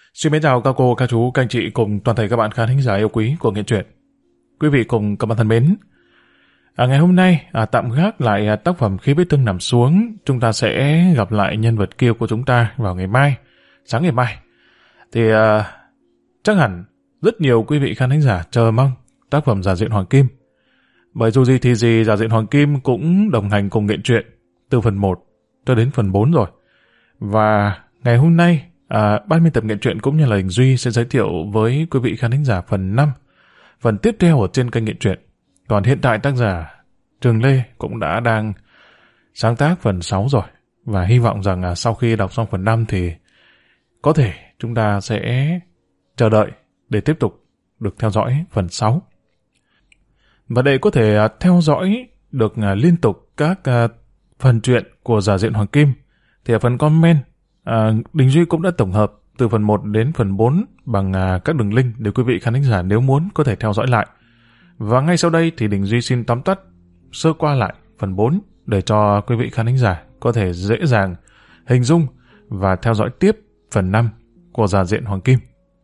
Xin mến chào các cô, các chú, các anh chị cùng toàn thể các bạn khán thính giả yêu quý của Nghệ Truyện. Quý vị cùng các bạn thân mến, ngày hôm nay tạm gác lại tác phẩm Khi vết thương nằm xuống, chúng ta sẽ gặp lại nhân vật kia của chúng ta vào ngày mai, sáng ngày mai. Thì chắc hẳn rất nhiều quý vị khán thính giả chờ mong tác phẩm Giả Diện Hoàng Kim. Bởi dù gì thì gì, Giả Diện Hoàng Kim cũng đồng hành cùng Nghệ Truyện từ phần 1 cho đến phần 4 rồi. Và ngày hôm nay, ban biên tập Nghệ Truyện cũng như là Đình Duy sẽ giới thiệu với quý vị khán thính giả phần 5, phần tiếp theo ở trên kênh Nghệ Truyện. Còn hiện tại tác giả Trường Lê cũng đang sáng tác phần 6 rồi. Và hy vọng rằng sau khi đọc xong phần 5 thì có thể chúng ta sẽ chờ đợi để tiếp tục được theo dõi phần 6. Và để có thể theo dõi được liên tục các phần truyện của Giả Diện Hoàng Kim thì ở phần comment Đình Duy cũng đã tổng hợp từ phần 1 đến phần 4 bằng các đường link để quý vị khán thính giả nếu muốn có thể theo dõi lại. Và ngay sau đây thì Đình Duy xin tóm tắt sơ qua lại phần 4 để cho quý vị khán thính giả có thể dễ dàng hình dung và theo dõi tiếp phần 5 của Giả Diện Hoàng Kim.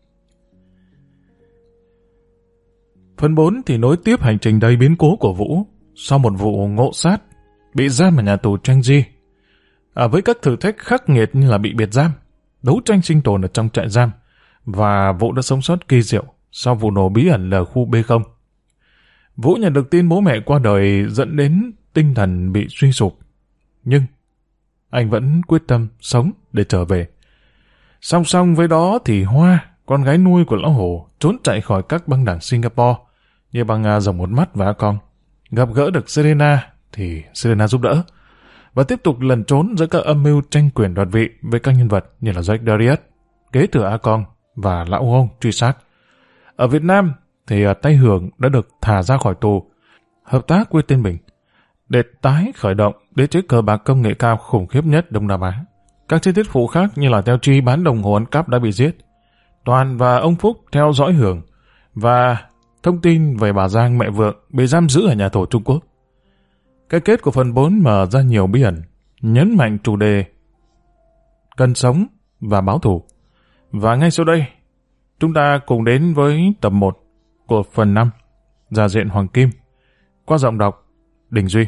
Phần 4 thì nối tiếp hành trình đầy biến cố của Vũ sau một vụ ngộ sát, bị giam ở nhà tù Changji. Với các thử thách khắc nghiệt như là bị biệt giam, đấu tranh sinh tồn ở trong trại giam, và Vũ đã sống sót kỳ diệu sau vụ nổ bí ẩn ở khu B0. Vũ nhận được tin bố mẹ qua đời dẫn đến tinh thần bị suy sụp, nhưng anh vẫn quyết tâm sống để trở về. Song song với đó thì Hoa, con gái nuôi của Lão Hổ, trốn chạy khỏi các băng đảng Singapore như băng Rồng Một Mắt và A Cong. Gặp gỡ được Serena thì Serena giúp đỡ và tiếp tục lẩn trốn giữa các âm mưu tranh quyền đoạt vị với các nhân vật như là Jack Darius, kế thừa A Cong và Lão Hông truy sát. Ở Việt Nam thì Tay Hưởng đã được thả ra khỏi tù, hợp tác với Tên Bình để tái khởi động đế chế cờ bạc công nghệ cao khủng khiếp nhất Đông Nam Á. Các chi tiết phụ khác như là Theo Chi bán đồng hồ ăn cắp đã bị giết, Toàn và ông Phúc theo dõi Hưởng, và thông tin về bà Giang mẹ vợ bị giam giữ ở nhà tù Trung Quốc. Cái kết của phần 4 mở ra nhiều bí ẩn, nhấn mạnh chủ đề cần sống và báo thù. Và ngay sau đây, chúng ta cùng đến với tập 1 của phần 5, Giả Diện Hoàng Kim, qua giọng đọc Đình Duy.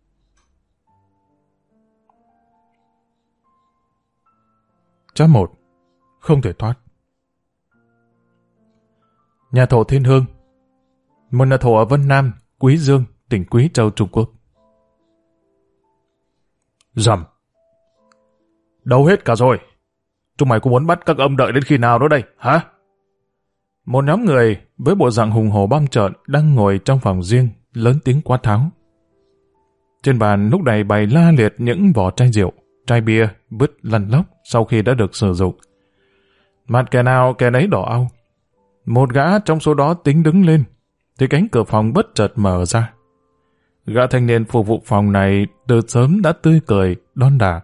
Chap 1. Không thể thoát. Nhà thổ Thiên Hương, một nhà thổ ở Vân Nam, Quý Dương, tỉnh Quý Châu, Trung Quốc. Rầm. Đâu hết cả rồi. Chúng mày có muốn bắt các ông đợi đến khi nào nữa đây, hả? Một nhóm người với bộ dạng hùng hổ băm trợn đang ngồi trong phòng riêng, lớn tiếng quát tháo. Trên bàn lúc này bày la liệt những vỏ chai rượu, chai bia vứt lăn lóc sau khi đã được sử dụng. Mặt kẻ nào kẻ nấy đỏ au. Một gã trong số đó tính đứng lên thì cánh cửa phòng bất chợt mở ra. Gã thanh niên phục vụ phòng này từ sớm đã tươi cười, đon đả.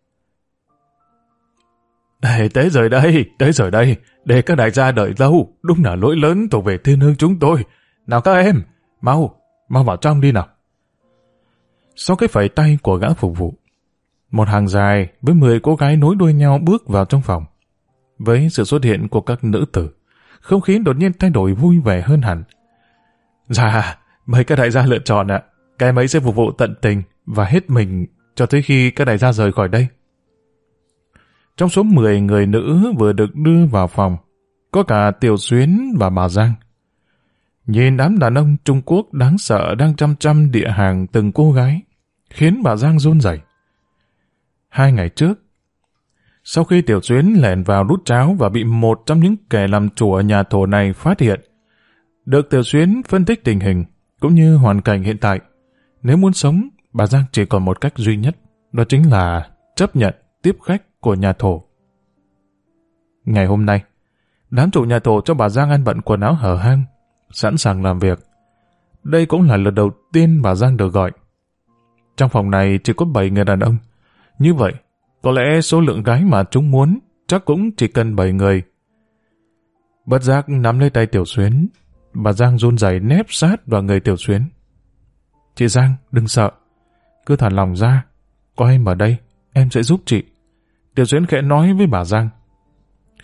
Tới rồi đây, để các đại gia đợi lâu, đúng là lỗi lớn thuộc về Thiên Hương chúng tôi. Nào các em, mau vào trong đi nào. Sau cái phẩy tay của gã phục vụ, một hàng dài với 10 cô gái nối đuôi nhau bước vào trong phòng. Với sự xuất hiện của các nữ tử, không khí đột nhiên thay đổi vui vẻ hơn hẳn. Dạ, mời các đại gia lựa chọn ạ. Các em ấy sẽ phục vụ tận tình và hết mình cho tới khi các đại gia rời khỏi đây. Trong số 10 người nữ vừa được đưa vào phòng, có cả Tiểu Xuyến và bà Giang. Nhìn đám đàn ông Trung Quốc đáng sợ đang chăm chăm địa hàng từng cô gái, khiến bà Giang run rẩy. 2 ngày trước, sau khi Tiểu Xuyến lẻn vào đút cháo và bị một trong những kẻ làm chủ ở nhà thổ này phát hiện, được Tiểu Xuyến phân tích tình hình cũng như hoàn cảnh hiện tại, nếu muốn sống, bà Giang chỉ còn một cách duy nhất, đó chính là chấp nhận tiếp khách của nhà thổ. Ngày hôm nay, đám chủ nhà thổ cho bà Giang ăn bận quần áo hở hang, sẵn sàng làm việc. Đây cũng là lần đầu tiên bà Giang được gọi. Trong phòng này chỉ có 7 người đàn ông. Như vậy, có lẽ số lượng gái mà chúng muốn chắc cũng chỉ cần 7 người. Bất giác nắm lấy tay Tiểu Xuyến, bà Giang run rẩy nép sát vào người Tiểu Xuyến. Chị Giang, đừng sợ. Cứ thả lòng ra. Có em ở đây, em sẽ giúp chị. Tiểu Xuyến khẽ nói với bà Giang.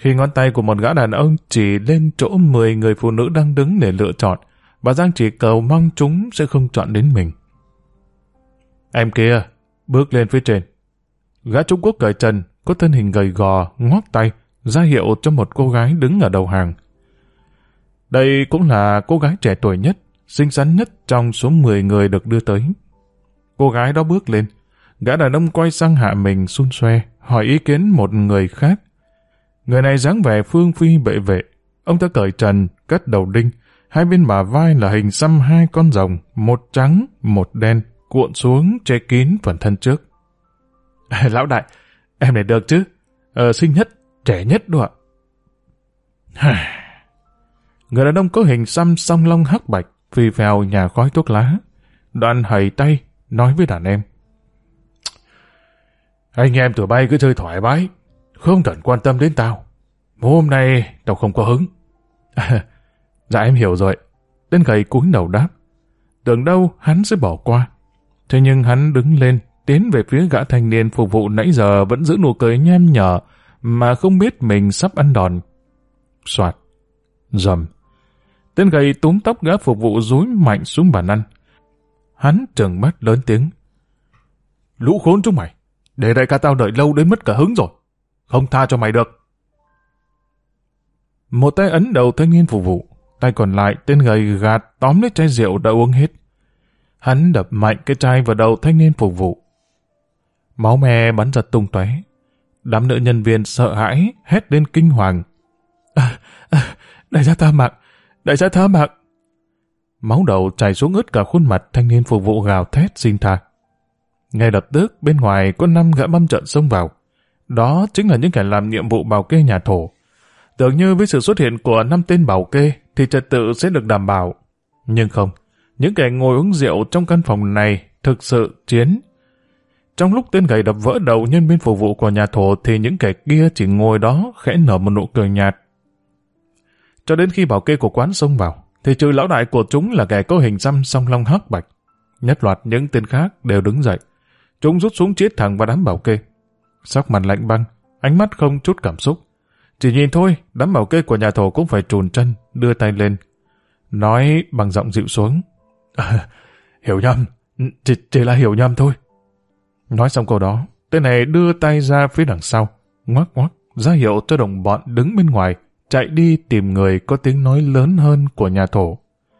Khi ngón tay của một gã đàn ông chỉ lên chỗ 10 người phụ nữ đang đứng để lựa chọn, bà Giang chỉ cầu mong chúng sẽ không chọn đến mình. Em kia, bước lên phía trên. Gã Trung Quốc cởi trần, có thân hình gầy gò, ngoắc tay, ra hiệu cho một cô gái đứng ở đầu hàng. Đây cũng là cô gái trẻ tuổi nhất, xinh xắn nhất trong số 10 người được đưa tới. Cô gái đó bước lên, gã đàn ông quay sang hạ mình xun xoe, hỏi ý kiến một người khác. Người này dáng vẻ phương phi bệ vệ, ông ta cởi trần, cắt đầu đinh, hai bên bả vai là hình xăm hai con rồng, một trắng, một đen, cuộn xuống che kín phần thân trước. Lão đại, em này được chứ? Xinh nhất, trẻ nhất đó ạ. Người đàn ông có hình xăm song long hắc bạch, phì phèo nhà khói thuốc lá. Đoạn hầy tay, nói với đàn em. Anh em tụi bay cứ chơi thoải mái, không cần quan tâm đến tao. Hôm nay tao không có hứng. Dạ em hiểu rồi. Tên gầy cúi đầu đáp. Tưởng đâu hắn sẽ bỏ qua. Thế nhưng hắn đứng lên, tiến về phía gã thanh niên phục vụ nãy giờ vẫn giữ nụ cười nham nhở mà không biết mình sắp ăn đòn. Soạt, rầm. Tên gầy túm tóc gã phục vụ dúi mạnh xuống bàn ăn. Hắn trừng mắt lớn tiếng. Lũ khốn chúng mày, để đại ca tao đợi lâu đến mất cả hứng rồi. Không tha cho mày được. Một tay ấn đầu thanh niên phục vụ, tay còn lại tên gầy gạt tóm lấy chai rượu đã uống hết. Hắn đập mạnh cái chai vào đầu thanh niên phục vụ. Máu me bắn giật tung tóe. Đám nữ nhân viên sợ hãi hét lên kinh hoàng. Đại gia tha mạng, đại gia tha mạng. Máu đầu chảy xuống ướt cả khuôn mặt thanh niên phục vụ gào thét xin tha. Ngay lập tức bên ngoài có 5 gã băm trợn xông vào. Đó chính là những kẻ làm nhiệm vụ bảo kê nhà thổ. Tưởng như với sự xuất hiện của 5 tên bảo kê thì trật tự sẽ được đảm bảo. Nhưng không, những kẻ ngồi uống rượu trong căn phòng này thực sự chiến. Trong lúc tên gầy đập vỡ đầu nhân viên phục vụ của nhà thổ thì những kẻ kia chỉ ngồi đó khẽ nở một nụ cười nhạt. Cho đến khi bảo kê của quán xông vào, thì trừ lão đại của chúng là kẻ có hình xăm song long hắc bạch. Nhất loạt những tên khác đều đứng dậy. Chúng rút súng chiết thẳng vào đám bảo kê. Sắc mặt lạnh băng, ánh mắt không chút cảm xúc. Chỉ nhìn thôi, đám bảo kê của nhà thổ cũng phải trùn chân, đưa tay lên. Nói bằng giọng dịu xuống. Hiểu nhầm, chỉ là hiểu nhầm thôi. Nói xong câu đó, tên này đưa tay ra phía đằng sau, ngoắc ngoắc, ra hiệu cho đồng bọn đứng bên ngoài, chạy đi tìm người có tiếng nói lớn hơn của nhà thổ.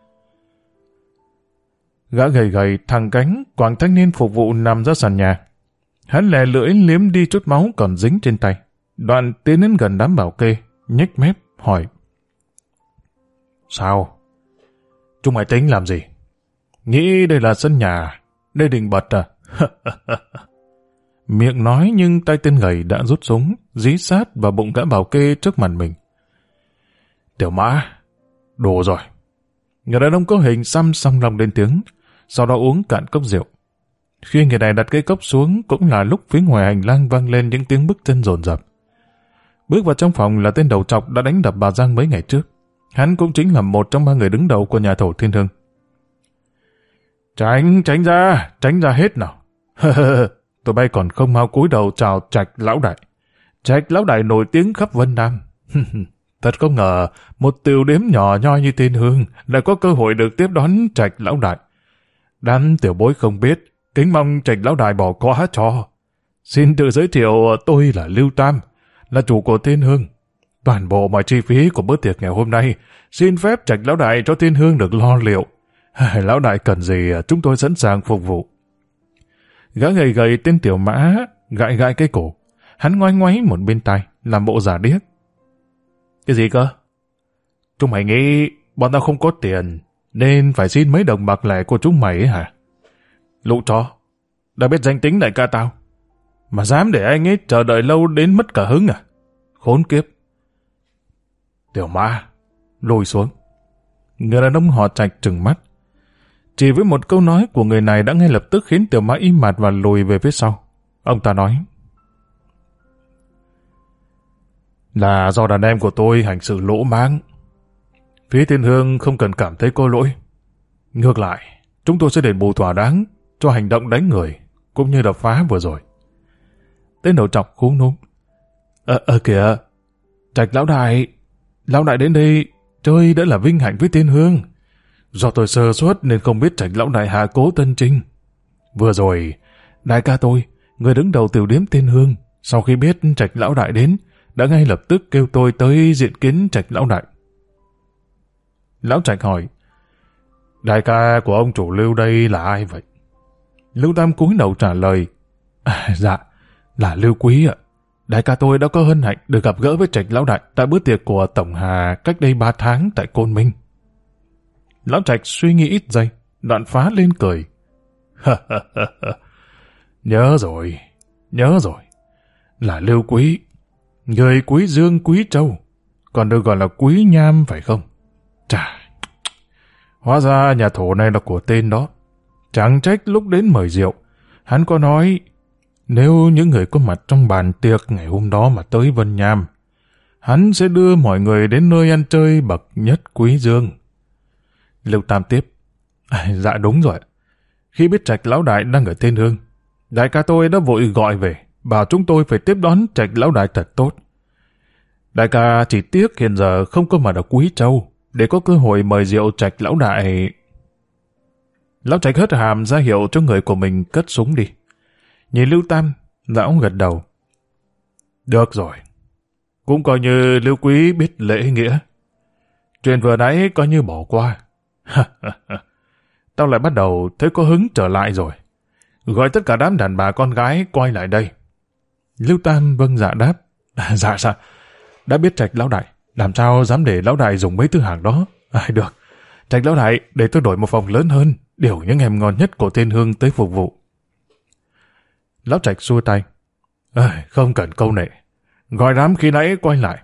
Gã gầy gầy thẳng cánh, quàng thanh niên phục vụ nằm ra sàn nhà. Hắn lè lưỡi liếm đi chút máu còn dính trên tay. Đoạn tiến đến gần đám bảo kê, nhếch mép, hỏi. Sao? Chúng mày tính làm gì? Nghĩ đây là sân nhà, đây đình bật à? Miệng nói nhưng tay tên gầy đã rút súng, dí sát vào bụng gã bảo kê trước mặt mình. Tiểu Mã, đồ rồi. Người đàn ông có hình xăm song long lên tiếng, sau đó uống cạn cốc rượu. Khi người này đặt cái cốc xuống cũng là lúc phía ngoài hành lang vang lên những tiếng bước chân dồn dập. Bước vào trong phòng là tên đầu trọc đã đánh đập bà Giang mấy ngày trước. Hắn cũng chính là một trong 3 người đứng đầu của nhà thổ Thiên Hương. Tránh ra hết nào. Tụi bay còn không mau cúi đầu chào Trạch lão đại. Trạch lão đại nổi tiếng khắp Vân Nam. Thật không ngờ một tiểu điếm nhỏ nhoi như Thiên Hương lại có cơ hội được tiếp đón Trạch lão đại. Đám tiểu bối không biết, kính mong Trạch lão đại bỏ qua cho. Xin tự giới thiệu, tôi là Lưu Tam, là chủ của Thiên Hương. Toàn bộ mọi chi phí của bữa tiệc ngày hôm nay xin phép Trạch lão đại cho Thiên Hương được lo liệu. Lão đại cần gì chúng tôi sẵn sàng phục vụ. Gã gầy gầy tên Tiểu Mã gãi gãi cái cổ. Hắn ngoái ngoáy một bên tai, làm bộ giả điếc. Cái gì cơ? Chúng mày nghĩ bọn tao không có tiền nên phải xin mấy đồng bạc lẻ của chúng mày ấy hả? Lũ chó, đã biết danh tính đại ca tao mà dám để anh ấy chờ đợi lâu đến mất cả hứng à? Khốn kiếp. Tiểu Mã, lùi xuống. Người đàn ông họ Trạch trừng mắt. Chỉ với một câu nói của người này đã ngay lập tức khiến Tiểu Mã im mặt và lùi về phía sau. Ông ta nói. Là do đàn em của tôi hành xử lỗ mãng. Phía Thiên Hương không cần cảm thấy có lỗi. Ngược lại, chúng tôi sẽ đền bù thỏa đáng cho hành động đánh người cũng như đập phá vừa rồi. Tên đầu trọc khú núm. Kìa, Trạch lão đại đến đây chơi đã là vinh hạnh với Tiên Hương. Do tôi sơ suất nên không biết Trạch lão đại hạ cố tân trinh. Vừa rồi, đại ca tôi, người đứng đầu tiểu điếm Tiên Hương, sau khi biết Trạch lão đại đến, đã ngay lập tức kêu tôi tới diện kiến Trạch lão đại. Lão Trạch hỏi, đại ca của ông chủ Lưu đây là ai vậy? Lưu Tam cúi đầu trả lời, dạ, là Lưu Quý ạ. Đại ca tôi đã có hân hạnh được gặp gỡ với Trạch lão đại tại bữa tiệc của Tổng Hà cách đây 3 tháng tại Côn Minh. Lão Trạch suy nghĩ ít giây, đoạn phá lên cười. Nhớ rồi, là Lưu Quý, người Quý Dương Quý Châu, còn được gọi là Quý Nham phải không? Chà, hóa ra nhà thổ này là của tên đó. Chẳng trách lúc đến mời rượu, hắn có nói nếu những người có mặt trong bàn tiệc ngày hôm đó mà tới Vân Nham, hắn sẽ đưa mọi người đến nơi ăn chơi bậc nhất Quý Dương. Lưu Tam tiếp, dạ đúng rồi. Khi biết Trạch lão đại đang ở Tiên Hương, đại ca tôi đã vội gọi về, bảo chúng tôi phải tiếp đón Trạch lão đại thật tốt. Đại ca chỉ tiếc hiện giờ không có mặt ở Quý Châu, để có cơ hội mời rượu Trạch lão đại. Lão Trạch hất hàm ra hiệu cho người của mình cất súng đi. Nhìn Lưu Tam, lão gật đầu. Được rồi, cũng coi như Lưu Quý biết lễ nghĩa. Chuyện vừa nãy coi như bỏ qua. Tao lại bắt đầu thấy có hứng trở lại rồi. Gọi tất cả đám đàn bà con gái quay lại đây. Lưu Tam vâng dạ đáp. Dạ, đã biết Trạch lão đại, làm sao dám để lão đại dùng mấy thứ hàng đó. Được, Trạch lão đại để tôi đổi một phòng lớn hơn, điều những em ngon nhất của Tiên Hương tới phục vụ. Lão Trạch xua tay. Không cần câu nệ, gọi đám khi nãy quay lại.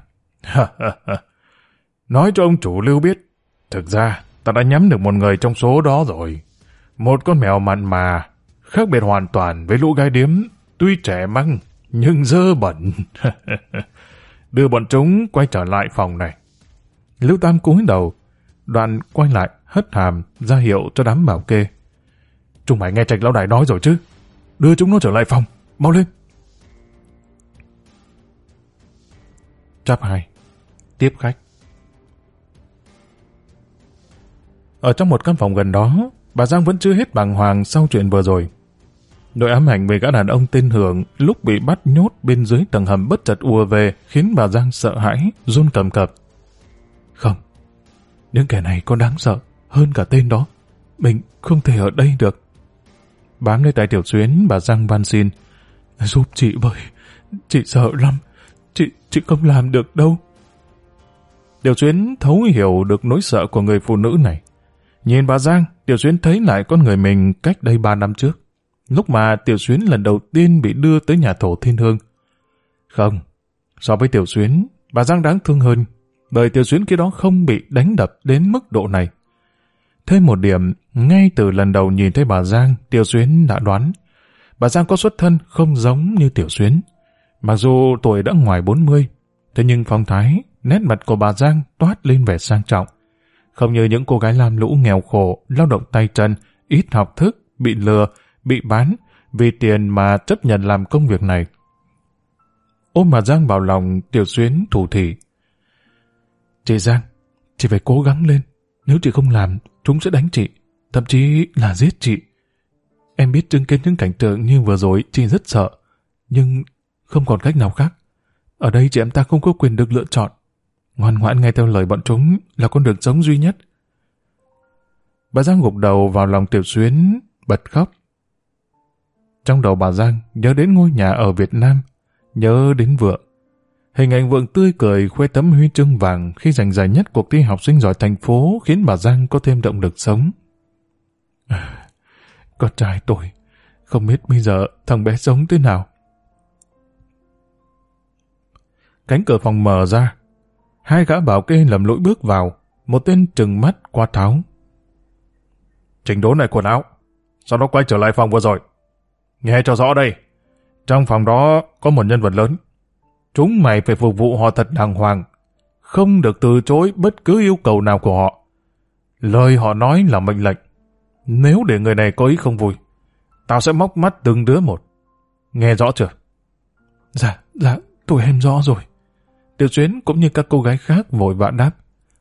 Nói cho ông chủ Lưu biết, thực ra ta đã nhắm được một người trong số đó rồi. Một con mèo mặn mà, khác biệt hoàn toàn với lũ gái điếm, tuy trẻ măng nhưng dơ bẩn. Đưa bọn chúng quay trở lại phòng này. Lưu Tam cúi đầu, đoạn quay lại hất hàm ra hiệu cho đám bảo kê. Chúng mày nghe Trạch lão đại nói rồi chứ? Đưa chúng nó trở lại phòng, mau lên. Chap 2. Tiếp khách. Ở trong một căn phòng gần đó, bà Giang vẫn chưa hết bàng hoàng sau chuyện vừa rồi. Nỗi ám ảnh về gã đàn ông tên Hưởng lúc bị bắt nhốt bên dưới tầng hầm bất chợt ùa về khiến bà Giang sợ hãi, run cầm cập. Không, những kẻ này còn đáng sợ hơn cả tên đó. Mình không thể ở đây được. Bám lấy tay Tiểu Xuyến, bà Giang van xin. Giúp chị với, chị sợ lắm. Chị không làm được đâu. Tiểu Xuyến thấu hiểu được nỗi sợ của người phụ nữ này. Nhìn bà Giang, Tiểu Xuyến thấy lại con người mình cách đây 3 năm trước, lúc mà Tiểu Xuyến lần đầu tiên bị đưa tới nhà thổ Thiên Hương. Không, so với Tiểu Xuyến, bà Giang đáng thương hơn, bởi Tiểu Xuyến kia đó không bị đánh đập đến mức độ này. Thêm một điểm, ngay từ lần đầu nhìn thấy bà Giang, Tiểu Xuyến đã đoán. Bà Giang có xuất thân không giống như Tiểu Xuyến. Mặc dù tuổi đã ngoài 40, thế nhưng phong thái, nét mặt của bà Giang toát lên vẻ sang trọng. Không như những cô gái lam lũ nghèo khổ, lao động tay chân, ít học thức, bị lừa, bị bán, vì tiền mà chấp nhận làm công việc này. Ôm bà Giang vào lòng, Tiểu Xuyến thủ thỉ. Chị Giang, chị phải cố gắng lên. Nếu chị không làm, chúng sẽ đánh chị, thậm chí là giết chị. Em biết chứng kiến những cảnh tượng như vừa rồi chị rất sợ, nhưng không còn cách nào khác. Ở đây chị em ta không có quyền được lựa chọn. Ngoan ngoãn nghe theo lời bọn chúng là con đường sống duy nhất. Bà Giang gục đầu vào lòng Tiểu Xuyến, bật khóc. Trong đầu bà Giang nhớ đến ngôi nhà ở Việt Nam, nhớ đến Vượng. Hình ảnh Vượng tươi cười khoe tấm huy chương vàng khi giành giải nhất cuộc thi học sinh giỏi thành phố khiến bà Giang có thêm động lực sống. Con trai tôi, không biết bây giờ thằng bé sống thế nào. Cánh cửa phòng mở ra. Hai gã bảo kê lầm lũi bước vào, một tên trừng mắt qua tháo. Chỉnh đốn lại quần áo, sau đó quay trở lại phòng vừa rồi. Nghe cho rõ đây, trong phòng đó có một nhân vật lớn. Chúng mày phải phục vụ họ thật đàng hoàng, không được từ chối bất cứ yêu cầu nào của họ. Lời họ nói là mệnh lệnh. Nếu để người này có ý không vui, tao sẽ móc mắt từng đứa một. Nghe rõ chưa? Dạ, tôi em rõ rồi. Tiểu Xuyến cũng như các cô gái khác vội vã đáp.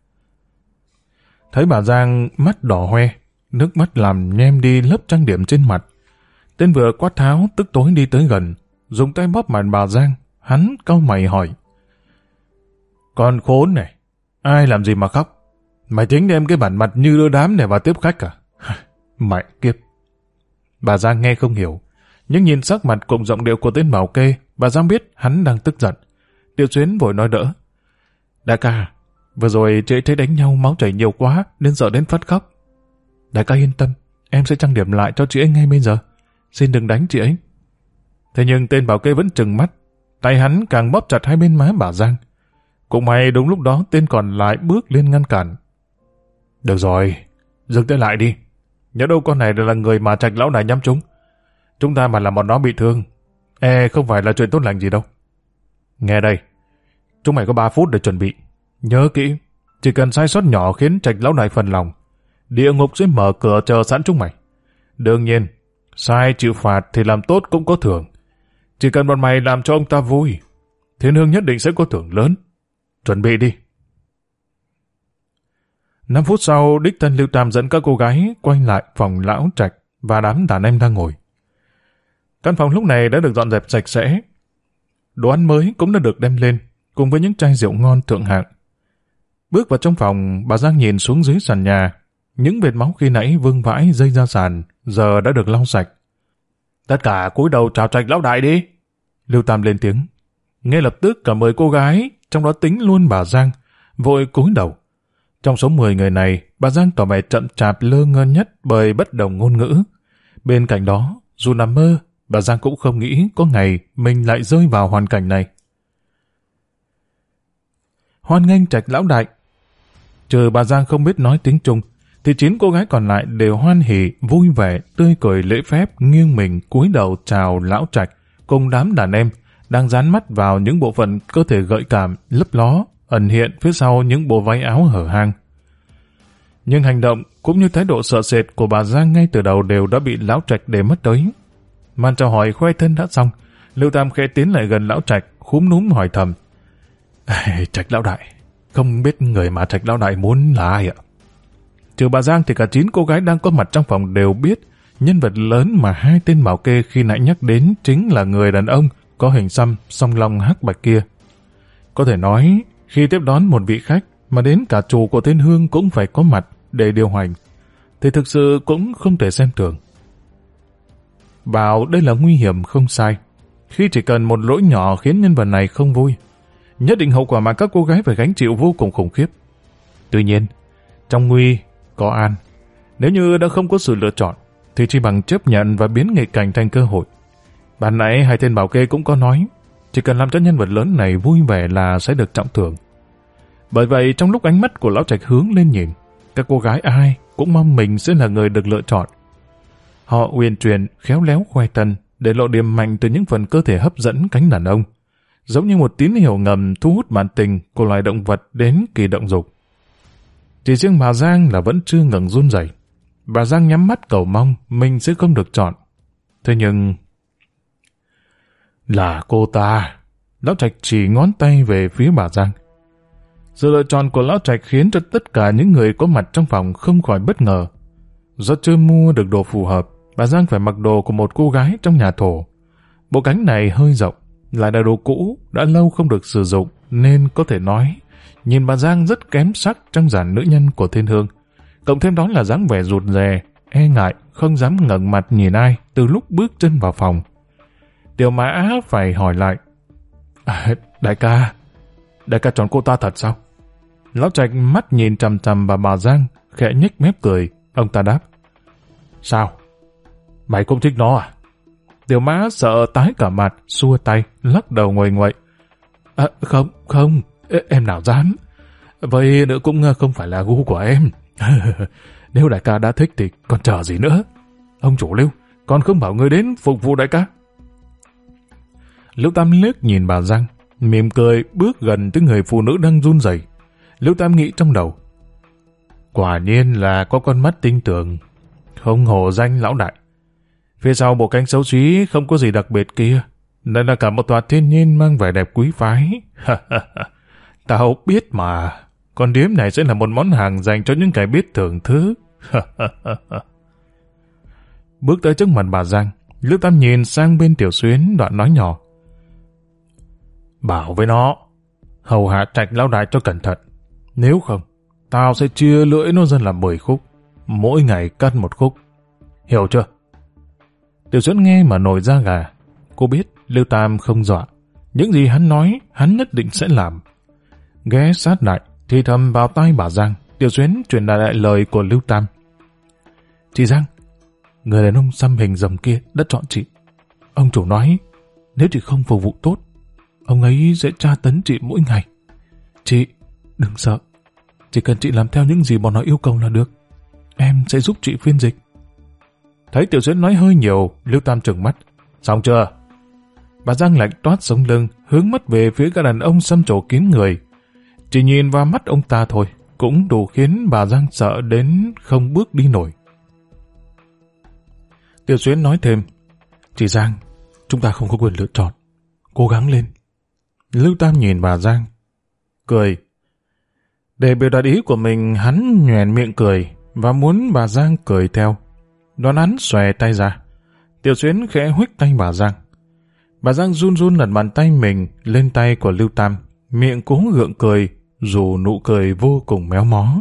Thấy bà Giang mắt đỏ hoe, nước mắt làm nhem đi lớp trang điểm trên mặt. Tên vừa quát tháo tức tối đi tới gần, dùng tay bóp mặt bà Giang. Hắn cau mày hỏi. Con khốn này, ai làm gì mà khóc? Mày tính đem cái bản mặt như đưa đám này vào tiếp khách à? Mẹ kiếp. Bà Giang nghe không hiểu, nhưng nhìn sắc mặt cùng giọng điệu của tên bảo kê, bà Giang biết hắn đang tức giận. Tiểu Xuyến vội nói đỡ. Đại ca, vừa rồi chị thấy đánh nhau máu chảy nhiều quá nên sợ đến phát khóc. Đại ca yên tâm, em sẽ trang điểm lại cho chị ấy ngay bây giờ. Xin đừng đánh chị ấy. Thế nhưng tên bảo kê vẫn trừng mắt, tay hắn càng bóp chặt hai bên má bà Giang. Cũng may đúng lúc đó tên còn lại bước lên ngăn cản. Được rồi, dừng tay lại đi. Nhớ đâu con này là người mà Trạch lão này nhắm trúng. Chúng ta mà làm bọn nó bị thương, không phải là chuyện tốt lành gì đâu. Nghe đây, chúng mày có 3 phút để chuẩn bị. Nhớ kỹ, chỉ cần sai sót nhỏ khiến Trạch lão này phần lòng, địa ngục sẽ mở cửa chờ sẵn chúng mày. Đương nhiên, sai chịu phạt thì làm tốt cũng có thưởng. Chỉ cần bọn mày làm cho ông ta vui, Thiên Hương nhất định sẽ có thưởng lớn. Chuẩn bị đi. 5 phút sau, đích thân Lưu Tam dẫn các cô gái quay lại phòng lão Trạch và đám đàn em đang ngồi. Căn phòng lúc này đã được dọn dẹp sạch sẽ. Đồ ăn mới cũng đã được đem lên, cùng với những chai rượu ngon thượng hạng. Bước vào trong phòng, bà Giang nhìn xuống dưới sàn nhà. Những vệt máu khi nãy vương vãi rơi ra sàn, giờ đã được lau sạch. Tất cả cúi đầu chào Trạch lão đại đi. Lưu Tam lên tiếng. Ngay lập tức cả 10 cô gái, trong đó tính luôn bà Giang, vội cúi đầu. Trong số 10 người này, bà Giang tỏ vẻ chậm chạp lơ ngơ nhất bởi bất đồng ngôn ngữ. Bên cạnh đó, dù nằm mơ, bà Giang cũng không nghĩ có ngày mình lại rơi vào hoàn cảnh này. Hoan nghênh Trạch lão đại. Trừ bà Giang không biết nói tiếng Trung, thì 9 cô gái còn lại đều hoan hỉ, vui vẻ, tươi cười lễ phép, nghiêng mình cúi đầu chào lão Trạch cùng đám đàn em đang dán mắt vào những bộ phận cơ thể gợi cảm, lấp ló, ẩn hiện phía sau những bộ váy áo hở hang. Nhưng hành động cũng như thái độ sợ sệt của bà Giang ngay từ đầu đều đã bị lão Trạch để mất tới. Màn chào hỏi khoe thân đã xong, Lưu Tam khẽ tiến lại gần lão Trạch, khúm núm hỏi thầm. Trạch lão đại, không biết người mà Trạch lão đại muốn là ai ạ? Trừ bà Giang thì cả 9 cô gái đang có mặt trong phòng đều biết nhân vật lớn mà hai tên bảo kê khi nãy nhắc đến chính là người đàn ông có hình xăm song long hắc bạch kia. Có thể nói, khi tiếp đón một vị khách mà đến cả chủ của Thiên Hương cũng phải có mặt để điều hành, thì thực sự cũng không thể xem thường. Bảo đây là nguy hiểm không sai. Khi chỉ cần một lỗi nhỏ khiến nhân vật này không vui, nhất định hậu quả mà các cô gái phải gánh chịu vô cùng khủng khiếp. Tuy nhiên, trong nguy có an. Nếu như đã không có sự lựa chọn, thì chỉ bằng chấp nhận và biến nghịch cảnh thành cơ hội. Ban nãy hai tên bảo kê cũng có nói, chỉ cần làm cho nhân vật lớn này vui vẻ là sẽ được trọng thưởng. Bởi vậy, trong lúc ánh mắt của lão Trạch hướng lên nhìn, các cô gái ai cũng mong mình sẽ là người được lựa chọn. Họ uyển chuyển, khéo léo khoe thân để lộ điểm mạnh từ những phần cơ thể hấp dẫn cánh đàn ông, giống như một tín hiệu ngầm thu hút bản tình của loài động vật đến kỳ động dục. Chỉ riêng bà Giang là vẫn chưa ngừng run rẩy. Bà Giang nhắm mắt cầu mong mình sẽ không được chọn. Thế nhưng... Là cô ta. Lão Trạch chỉ ngón tay về phía bà Giang. Sự lựa chọn của Lão Trạch khiến cho tất cả những người có mặt trong phòng không khỏi bất ngờ. Do chưa mua được đồ phù hợp, bà Giang phải mặc đồ của một cô gái trong nhà thổ. Bộ cánh này hơi rộng, lại là đồ cũ, đã lâu không được sử dụng, nên có thể nói, nhìn bà Giang rất kém sắc trong dàn nữ nhân của Thiên Hương. Cộng thêm đó là dáng vẻ rụt rè, e ngại, không dám ngẩng mặt nhìn ai từ lúc bước chân vào phòng. Tiểu Mã phải hỏi lại. Đại ca chọn cô ta thật sao? Lão Trạch mắt nhìn chằm chằm vào bà Giang, khẽ nhếch mép cười. Ông ta đáp. Sao? Mày cũng thích nó à? Tiểu Mã sợ tái cả mặt, xua tay, lắc đầu nguầy nguậy. Không, em nào dám. Vậy nữa cũng không phải là gu của em. Nếu đại ca đã thích thì còn chờ gì nữa? Ông chủ Lưu, con không bảo người đến phục vụ đại ca. Lưu Tam liếc nhìn bà Giang, mỉm cười bước gần tới người phụ nữ đang run rẩy. Lưu Tam nghĩ trong đầu. Quả nhiên là có con mắt tinh tường, không hổ danh lão đại. Phía sau bộ cánh xấu xí không có gì đặc biệt kia, nên là cả một tòa thiên nhiên mang vẻ đẹp quý phái. Tao biết mà, con điếm này sẽ là một món hàng dành cho những kẻ biết thưởng thức. Bước tới trước mặt bà Giang, Lưu Tam nhìn sang bên Tiểu Xuyến, đoạn nói nhỏ. Bảo với nó, hầu hạ Trạch lão đại cho cẩn thận. Nếu không, tao sẽ chia lưỡi nó ra làm 10 khúc, mỗi ngày cắt một khúc. Hiểu chưa? Tiểu Xuyến nghe mà nổi da gà. Cô biết Lưu Tam không dọa. Những gì hắn nói, hắn nhất định sẽ làm. Ghé sát lại, thì thầm vào tai bà Giang. Tiểu Xuyến truyền đạt lại lời của Lưu Tam. Chị Giang, người đàn ông xăm hình rồng kia đã chọn chị. Ông chủ nói, nếu chị không phục vụ tốt, ông ấy sẽ tra tấn chị mỗi ngày. Chị, đừng sợ. Chỉ cần chị làm theo những gì bọn nó yêu cầu là được. Em sẽ giúp chị phiên dịch. Thấy Tiểu Xuyến nói hơi nhiều, Lưu Tam trừng mắt. Xong chưa? Bà Giang lạnh toát sống lưng, hướng mắt về phía các đàn ông xăm trổ kín người. Chỉ nhìn vào mắt ông ta thôi, cũng đủ khiến bà Giang sợ đến không bước đi nổi. Tiểu Xuyến nói thêm. Chị Giang, chúng ta không có quyền lựa chọn. Cố gắng lên. Lưu Tam nhìn bà Giang, cười. Để biểu đạt ý của mình, hắn nhoẻn miệng cười và muốn bà Giang cười theo. Đoán hắn xòe tay ra. Tiểu Xuyến khẽ huých tay bà Giang. Bà Giang run run đặt bàn tay mình lên tay của Lưu Tam, miệng cố gượng cười, dù nụ cười vô cùng méo mó.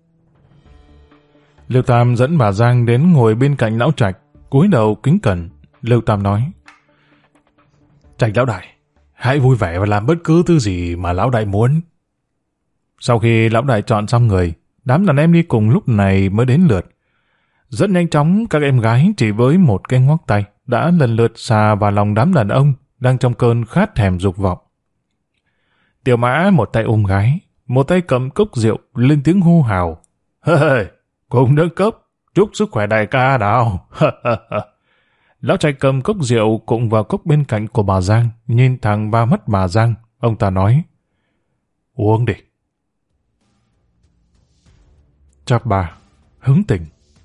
Lưu Tam dẫn bà Giang đến ngồi bên cạnh lão Trạch, cúi đầu kính cẩn. Lưu Tam nói. Trạch lão đại, hãy vui vẻ và làm bất cứ thứ gì mà lão đại muốn. Sau khi lão đại chọn xong người, đám đàn em đi cùng lúc này mới đến lượt. Rất nhanh chóng, các em gái chỉ với một cái ngoắc tay đã lần lượt xà vào lòng đám đàn ông đang trong cơn khát thèm dục vọng. Tiểu Mã một tay ôm gái, một tay cầm cốc rượu lên tiếng hô hào. Hey, cùng nâng cốc, chúc sức khỏe đại ca nào. Lão Trạch cầm cốc rượu cùng vào cốc bên cạnh của bà Giang, nhìn thẳng vào mắt bà Giang, ông ta nói. Uống đi. Chap 3. Hứng tình.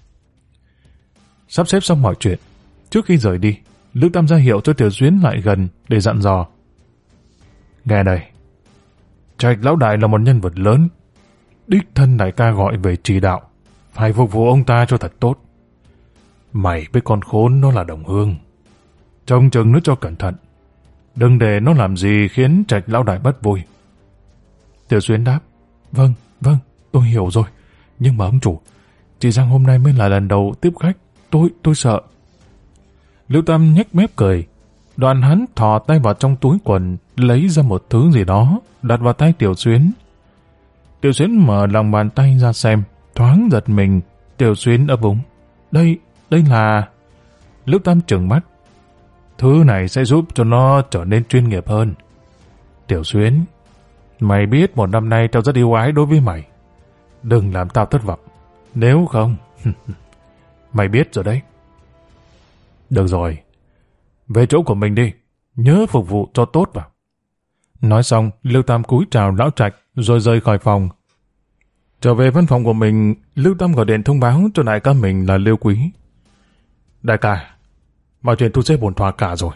Sắp xếp xong mọi chuyện, trước khi rời đi, Lưu Tam ra hiệu cho Tiểu Xuyến lại gần để dặn dò. Nghe đây, Trạch lão đại là một nhân vật lớn, đích thân đại ca gọi về chỉ đạo, phải phục vụ ông ta cho thật tốt. Mày với con khốn nó là đồng hương, trông chừng nó cho cẩn thận, đừng để nó làm gì khiến Trạch lão đại bất vui. Tiểu Xuyến đáp. Vâng, tôi hiểu rồi, nhưng mà ông chủ, chị Giang hôm nay mới là lần đầu tiếp khách, tôi sợ. Lưu Tam nhếch mép cười, đoạn hắn thò tay vào trong túi quần, lấy ra một thứ gì đó, đặt vào tay Tiểu Xuyến. Tiểu Xuyến mở lòng bàn tay ra xem, thoáng giật mình. Tiểu Xuyến ấp úng. Đây là... Lưu Tam trừng mắt. Thứ này sẽ giúp cho nó trở nên chuyên nghiệp hơn. Tiểu Xuyến, mày biết một năm nay tao rất yêu ái đối với mày. Đừng làm tao thất vọng. Nếu không... Mày biết rồi đấy. Được rồi. Về chỗ của mình đi. Nhớ phục vụ cho tốt vào. Nói xong, Lưu Tam cúi chào lão Trạch rồi rời khỏi phòng. Trở về văn phòng của mình, Lưu Tam gọi điện thông báo cho đại ca mình là Lưu Quý. Đại ca, mọi chuyện thu xếp ổn thỏa cả rồi.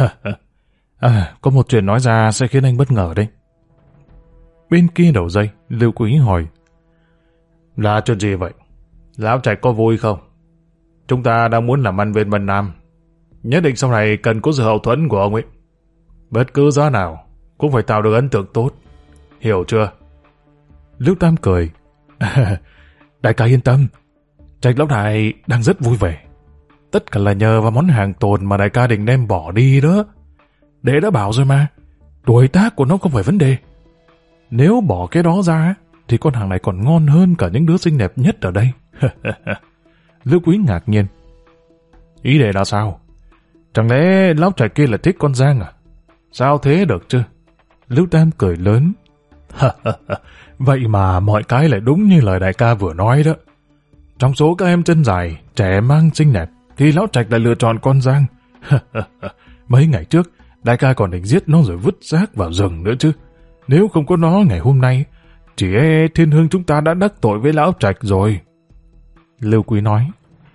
Có một chuyện nói ra sẽ khiến anh bất ngờ đấy. Bên kia đầu dây, Lưu Quý hỏi. Là chuyện gì vậy? Lão Trạch có vui không? Chúng ta đang muốn làm ăn bên Vân Nam. Nhất định sau này cần có sự hậu thuẫn của ông ấy. Bất cứ giá nào cũng phải tạo được ấn tượng tốt. Hiểu chưa? Lưu Tam cười. Đại ca yên tâm. Trạch lão đại đang rất vui vẻ. Tất cả là nhờ vào món hàng tồn mà đại ca định đem bỏ đi đó. Đệ đã bảo rồi mà. Tuổi tác của nó không phải vấn đề. Nếu bỏ cái đó ra thì con hàng này còn ngon hơn cả những đứa xinh đẹp nhất ở đây. Lưu Quý ngạc nhiên. Ý đệ là sao? Chẳng lẽ lão Trạch kia là thích con Giang à? Sao thế được chứ? Lưu Tam cười lớn. Vậy mà mọi cái lại đúng như lời đại ca vừa nói đó. Trong số các em chân dài, trẻ mang xinh đẹp, thì lão Trạch lại lựa chọn con Giang. Mấy ngày trước, đại ca còn định giết nó rồi vứt xác vào rừng nữa chứ. Nếu không có nó ngày hôm nay, chỉ e Thiên Hương chúng ta đã đắc tội với lão Trạch rồi. Lưu Quý nói.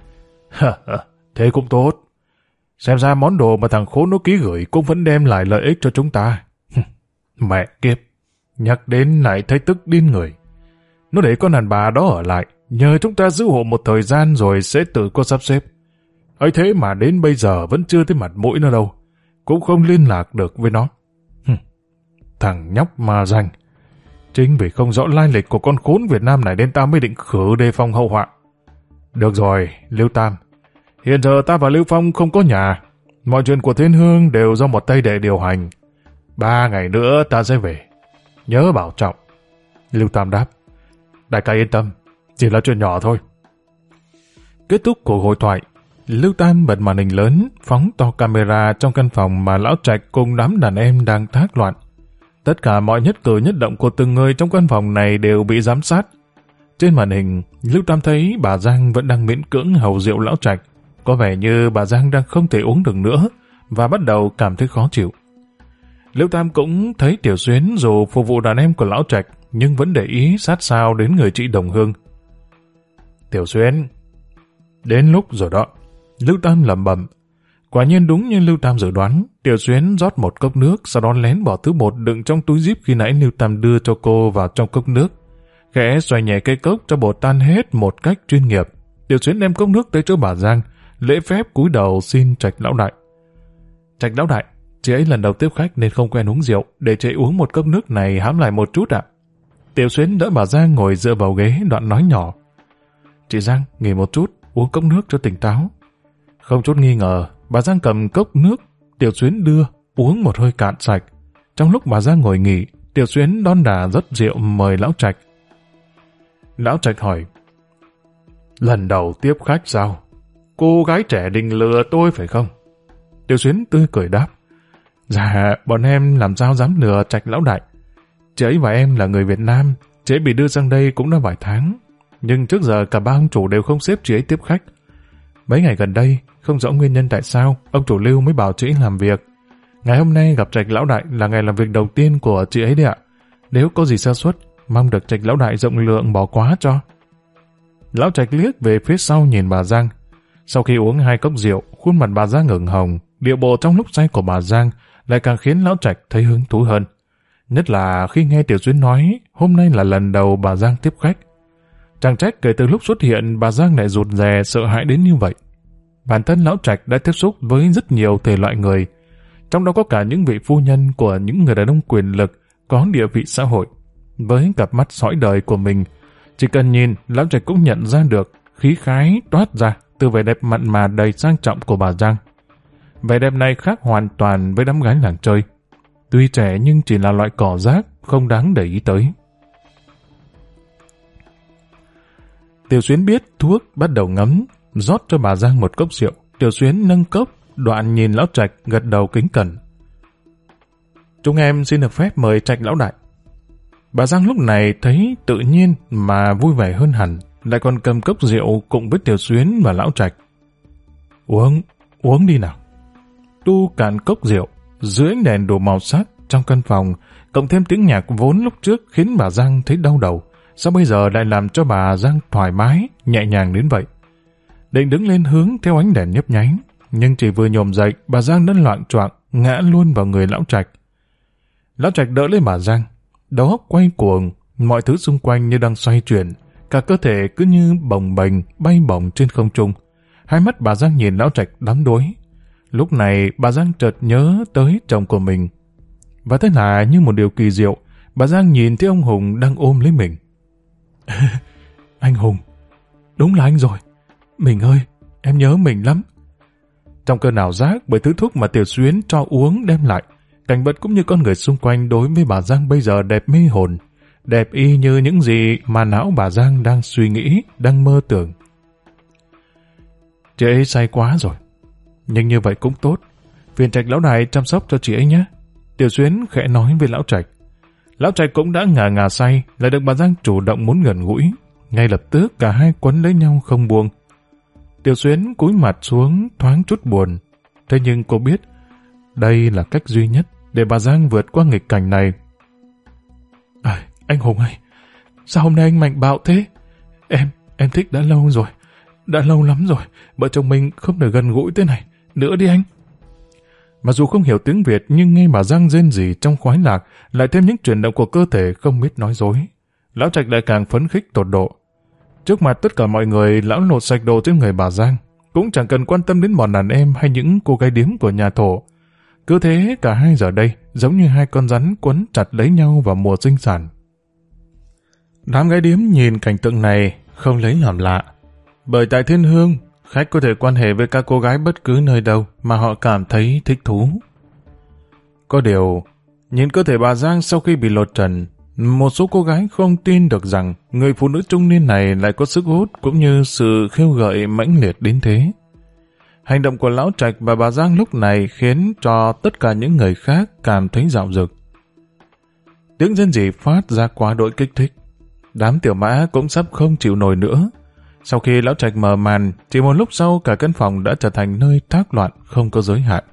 Thế cũng tốt. Xem ra món đồ mà thằng khốn nó ký gửi cũng vẫn đem lại lợi ích cho chúng ta. Mẹ kiếp, Nhắc đến lại thấy tức điên người. Nó để con đàn bà đó ở lại, nhờ chúng ta giữ hộ một thời gian rồi sẽ tự có sắp xếp. Ấy thế mà đến bây giờ vẫn chưa thấy mặt mũi nó đâu, cũng không liên lạc được với nó. Thằng nhóc mà danh. Chính vì không rõ lai lịch của con khốn Việt Nam này nên ta mới định khử đề phòng hậu họa. Được rồi, Lưu Tam. Hiện giờ ta và Lưu Phong không có nhà. Mọi chuyện của Thiên Hương đều do một Tây Đệ điều hành. 3 ngày nữa ta sẽ về. Nhớ bảo trọng. Lưu Tam đáp. Đại ca yên tâm, chỉ là chuyện nhỏ thôi. Kết thúc cuộc hội thoại, Lưu Tam bật màn hình lớn, phóng to camera trong căn phòng mà Lão Trạch cùng đám đàn em đang thác loạn. Tất cả mọi nhất cử nhất động của từng người trong căn phòng này đều bị giám sát. Trên màn hình, Lưu Tam thấy bà Giang vẫn đang miễn cưỡng hầu rượu Lão Trạch. Có vẻ như bà Giang đang không thể uống được nữa và bắt đầu cảm thấy khó chịu. Lưu Tam cũng thấy Tiểu Xuyến dù phục vụ đàn em của Lão Trạch nhưng vẫn để ý sát sao đến người chị Đồng Hương. Tiểu Xuyến, đến lúc rồi đó. Lưu Tam lẩm bẩm. Quả nhiên đúng như Lưu Tam dự đoán, Tiểu Xuyến rót một cốc nước, sau đó lén bỏ thứ bột đựng trong túi zip khi nãy Lưu Tam đưa cho cô vào trong cốc nước. Khẽ xoay nhẹ cây cốc cho bột tan hết một cách chuyên nghiệp. Tiểu Xuyến đem cốc nước tới chỗ bà Giang, lễ phép cúi đầu xin Trạch Lão Đại. Trạch Lão Đại, chị ấy lần đầu tiếp khách nên không quen uống rượu, để chị uống một cốc nước này hãm lại một chút ạ. Tiểu Xuyến đỡ bà Giang ngồi dựa vào ghế, đoạn nói nhỏ. Chị Giang, nghỉ một chút, uống cốc nước cho tỉnh táo. Không chút nghi ngờ, bà Giang cầm cốc nước, Tiểu Xuyến đưa, uống một hơi cạn sạch. Trong lúc bà Giang ngồi nghỉ, Tiểu Xuyến đon đà rót rượu mời Lão Trạch. Lão Trạch hỏi, lần đầu tiếp khách sao? Cô gái trẻ định lừa tôi phải không? Tiểu Xuyến tươi cười đáp, dạ, bọn em làm sao dám lừa Trạch Lão Đại. Chị ấy và em là người Việt Nam, chị ấy bị đưa sang đây cũng đã vài tháng. Nhưng trước giờ cả ba ông chủ đều không xếp chị ấy tiếp khách. Mấy ngày gần đây, không rõ nguyên nhân tại sao, ông chủ Lưu mới bảo chị ấy làm việc. Ngày hôm nay gặp Trạch Lão Đại là ngày làm việc đầu tiên của chị ấy đấy ạ. Nếu có gì sơ suất, mong được Trạch Lão Đại rộng lượng bỏ quá cho. Lão Trạch liếc về phía sau nhìn bà Giang. Sau khi uống 2 cốc rượu, khuôn mặt bà Giang ửng hồng, điệu bộ trong lúc say của bà Giang lại càng khiến Lão Trạch thấy hứng thú hơn. Nhất là khi nghe Tiểu Xuyến nói hôm nay là lần đầu bà Giang tiếp khách. Chẳng trách kể từ lúc xuất hiện bà Giang lại rụt rè sợ hãi đến như vậy. Bản thân Lão Trạch đã tiếp xúc với rất nhiều thể loại người, trong đó có cả những vị phu nhân của những người đàn ông quyền lực có địa vị xã hội. Với cặp mắt sõi đời của mình, chỉ cần nhìn, Lão Trạch cũng nhận ra được khí khái toát ra từ vẻ đẹp mặn mà đầy sang trọng của bà Giang. Vẻ đẹp này khác hoàn toàn với đám gái làng chơi. Tuy trẻ nhưng chỉ là loại cỏ rác, không đáng để ý tới. Tiểu Xuyến biết thuốc, bắt đầu ngấm, rót cho bà Giang một cốc rượu. Tiểu Xuyến nâng cốc, đoạn nhìn Lão Trạch gật đầu kính cẩn. Chúng em xin được phép mời Trạch Lão Đại. Bà Giang lúc này thấy tự nhiên mà vui vẻ hơn hẳn, lại còn cầm cốc rượu cùng với Tiểu Xuyến và Lão Trạch. Uống đi nào. Tu cạn cốc rượu, dưới ánh đèn đủ màu sắc trong căn phòng, cộng thêm tiếng nhạc vốn lúc trước khiến bà Giang thấy đau đầu. Sao bây giờ lại làm cho bà Giang thoải mái, nhẹ nhàng đến vậy? Định đứng lên hướng theo ánh đèn nhấp nháy, nhưng chỉ vừa nhổm dậy, bà Giang đã loạng choạng ngã luôn vào người Lão Trạch. Lão Trạch đỡ lấy bà Giang, đầu óc quay cuồng, mọi thứ xung quanh như đang xoay chuyển, cả cơ thể cứ như bồng bềnh bay bổng trên không trung. Hai mắt bà Giang nhìn Lão Trạch đắm đuối. Lúc này bà Giang chợt nhớ tới chồng của mình. Và thế là như một điều kỳ diệu, bà Giang nhìn thấy ông Hùng đang ôm lấy mình. Anh Hùng, đúng là anh rồi. Mình ơi, em nhớ mình lắm. Trong cơn ảo giác bởi thứ thuốc mà Tiểu Xuyến cho uống đem lại, cảnh vật cũng như con người xung quanh đối với bà Giang bây giờ đẹp mê hồn, đẹp y như những gì mà não bà Giang đang suy nghĩ, đang mơ tưởng. Chị ấy say quá rồi, nhưng như vậy cũng tốt. Phiền Trạch Lão Đại chăm sóc cho chị ấy nhé. Tiểu Xuyến khẽ nói với Lão Trạch. Lão Trạch cũng đã ngà say, lại được bà Giang chủ động muốn gần gũi. Ngay lập tức cả hai quấn lấy nhau không buông. Tiểu Xuyến cúi mặt xuống thoáng chút buồn. Thế nhưng cô biết đây là cách duy nhất để bà Giang vượt qua nghịch cảnh này. Anh Hùng ơi, sao hôm nay anh mạnh bạo thế? Em thích đã lâu rồi. Đã lâu lắm rồi, vợ chồng mình không được gần gũi thế này. Nữa đi anh. Mặc dù không hiểu tiếng Việt nhưng nghe bà Giang rên rỉ trong khoái lạc, lại thêm những chuyển động của cơ thể không biết nói dối. Lão Trạch lại càng phấn khích tột độ. Trước mặt tất cả mọi người, lão lột sạch đồ trên người bà Giang, cũng chẳng cần quan tâm đến bọn đàn em hay những cô gái điếm của nhà thổ. Cứ thế cả hai giờ đây giống như hai con rắn quấn chặt lấy nhau vào mùa sinh sản. Đám gái điếm nhìn cảnh tượng này không lấy làm lạ, bởi tại Thiên Hương khách có thể quan hệ với các cô gái bất cứ nơi đâu mà họ cảm thấy thích thú. Có điều, nhìn cơ thể bà Giang sau khi bị lột trần, một số cô gái không tin được rằng người phụ nữ trung niên này lại có sức hút cũng như sự khiêu gợi mãnh liệt đến thế. Hành động của Lão Trạch và bà Giang lúc này khiến cho tất cả những người khác cảm thấy dạo dực. Tiếng rên rỉ phát ra quá đỗi kích thích. Đám tiểu mã cũng sắp không chịu nổi nữa. Sau khi Lão Trạch mở màn, chỉ một lúc sau cả căn phòng đã trở thành nơi thác loạn không có giới hạn.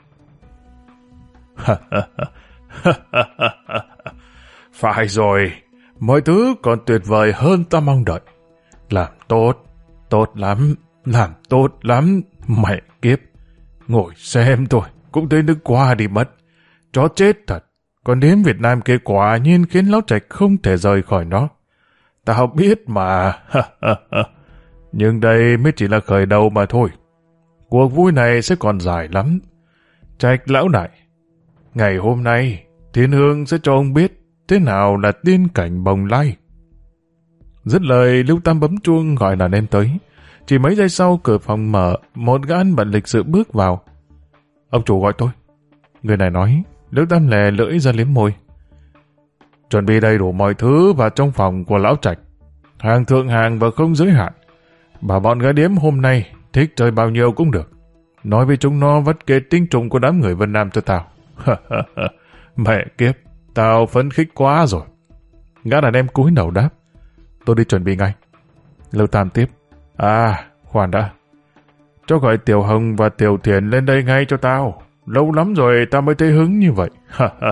Phải rồi, mọi thứ còn tuyệt vời hơn ta mong đợi. Làm tốt, tốt lắm, làm tốt lắm, mẹ kiếp. Ngồi xem thôi, cũng thấy nước qua đi mất. Chó chết thật, còn điếm Việt Nam kia quả nhiên khiến Lão Trạch không thể rời khỏi nó. Tao biết mà, nhưng đây mới chỉ là khởi đầu mà thôi. Cuộc vui này sẽ còn dài lắm. Trạch lão đại, ngày hôm nay, Thiên Hương sẽ cho ông biết thế nào là tiên cảnh bồng lai. Dứt lời, Lưu Tam bấm chuông gọi đàn em tới. Chỉ mấy giây sau, cửa phòng mở, một gã ăn bận lịch sự bước vào. Ông chủ gọi tôi. Người này nói. Lưu Tam lè lưỡi ra liếm môi. Chuẩn bị đầy đủ mọi thứ vào trong phòng của Lão Trạch. Hàng thượng hàng và không giới hạn. Bảo bọn gái điếm hôm nay thích chơi bao nhiêu cũng được. Nói với chúng nó vắt kê tinh trùng của đám người Vân Nam cho tao. Mẹ kiếp, tao phấn khích quá rồi. Gã đàn em cúi đầu đáp. Tôi đi chuẩn bị ngay. Lưu Tam tiếp. À, khoan đã. Cho gọi Tiểu Hồng và Tiểu Thiền lên đây ngay cho tao. Lâu lắm rồi tao mới thấy hứng như vậy.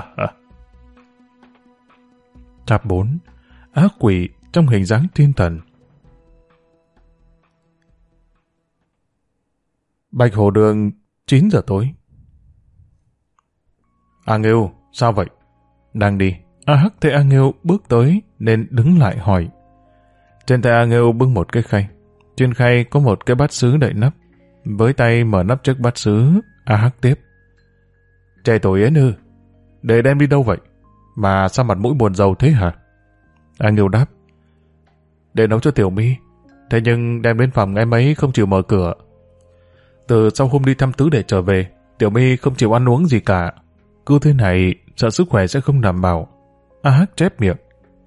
Chap 4. Ác quỷ trong hình dáng thiên thần. Bạch Hồ Đường, 9 giờ tối. A Nghiêu, sao vậy? Đang đi. A Hắc thấy A Nghiêu bước tới nên đứng lại hỏi. Trên tay A Nghiêu bưng một cái khay. Trên khay có một cái bát sứ đậy nắp. Với tay mở nắp chiếc bát sứ, A Hắc tiếp. Chè tổ yến ư? Để đem đi đâu vậy? Mà sao mặt mũi buồn rầu thế hả? A Nghiêu đáp. Để nấu cho Tiểu My. Thế nhưng đem đến phòng em ấy không chịu mở cửa. Từ sau hôm đi thăm tứ để trở về, Tiểu My không chịu ăn uống gì cả. Cứ thế này, sợ sức khỏe sẽ không đảm bảo. A Hắc chép miệng.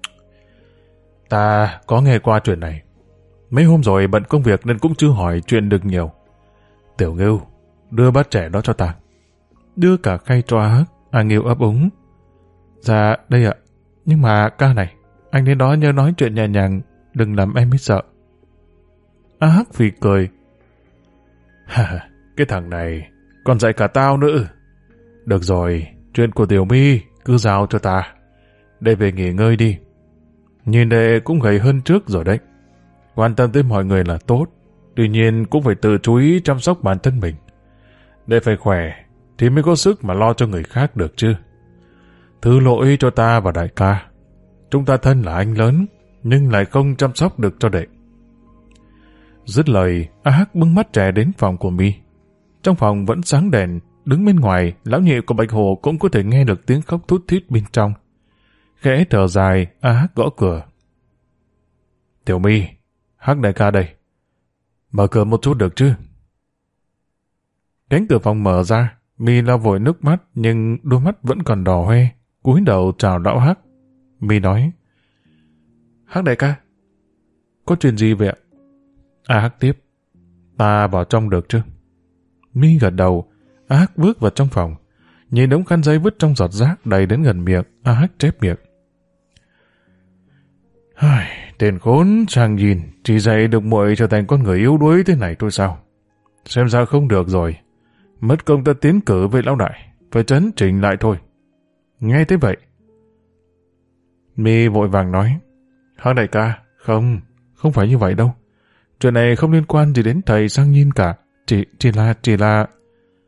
Ta có nghe qua chuyện này. Mấy hôm rồi bận công việc nên cũng chưa hỏi chuyện được nhiều. Tiểu Ngưu, đưa bát trẻ đó cho ta. Đưa cả khay cho A Hắc. A Nghiêu ấp úng. Dạ, đây ạ. Nhưng mà ca này, anh đến đó nhớ nói chuyện nhẹ nhàng, đừng làm em ấy sợ. A Hắc phì cười. Cái thằng này còn dạy cả tao nữa. Được rồi, chuyện của Tiểu My cứ giao cho ta. Để về nghỉ ngơi đi. Nhìn đệ cũng gầy hơn trước rồi đấy. Quan tâm tới mọi người là tốt, tuy nhiên cũng phải tự chú ý chăm sóc bản thân mình. Để phải khỏe thì mới có sức mà lo cho người khác được chứ. Thứ lỗi cho ta và đại ca. Chúng ta thân là anh lớn, nhưng lại không chăm sóc được cho đệ. Dứt lời, A Hắc bưng mắt trẻ đến phòng của My. Trong phòng vẫn sáng đèn, đứng bên ngoài, lão nhị của Bạch Hồ cũng có thể nghe được tiếng khóc thút thít bên trong. Khẽ thở dài, A Hắc gõ cửa. Tiểu My, Hắc đại ca đây. Mở cửa một chút được chứ? Cánh cửa phòng mở ra, My lau vội nước mắt nhưng đôi mắt vẫn còn đỏ hoe, cúi đầu chào lão Hắc. My nói. Hắc đại ca, có chuyện gì vậy ạ? A Hắc tiếp. Ta vào trong được chứ? My gật đầu. A Hắc bước vào trong phòng. Nhìn đống khăn giấy vứt trong giọt rác đầy đến gần miệng, A Hắc chép miệng. Tên khốn sang nhìn, chỉ dạy được muội trở thành con người yếu đuối thế này thôi sao? Xem ra không được rồi. Mất công ta tiến cử với lão đại, phải chấn chỉnh lại thôi. Nghe thế vậy. My vội vàng nói. Hắc đại ca, không phải như vậy đâu. Chuyện này không liên quan gì đến thầy sang nhìn cả. Chỉ là...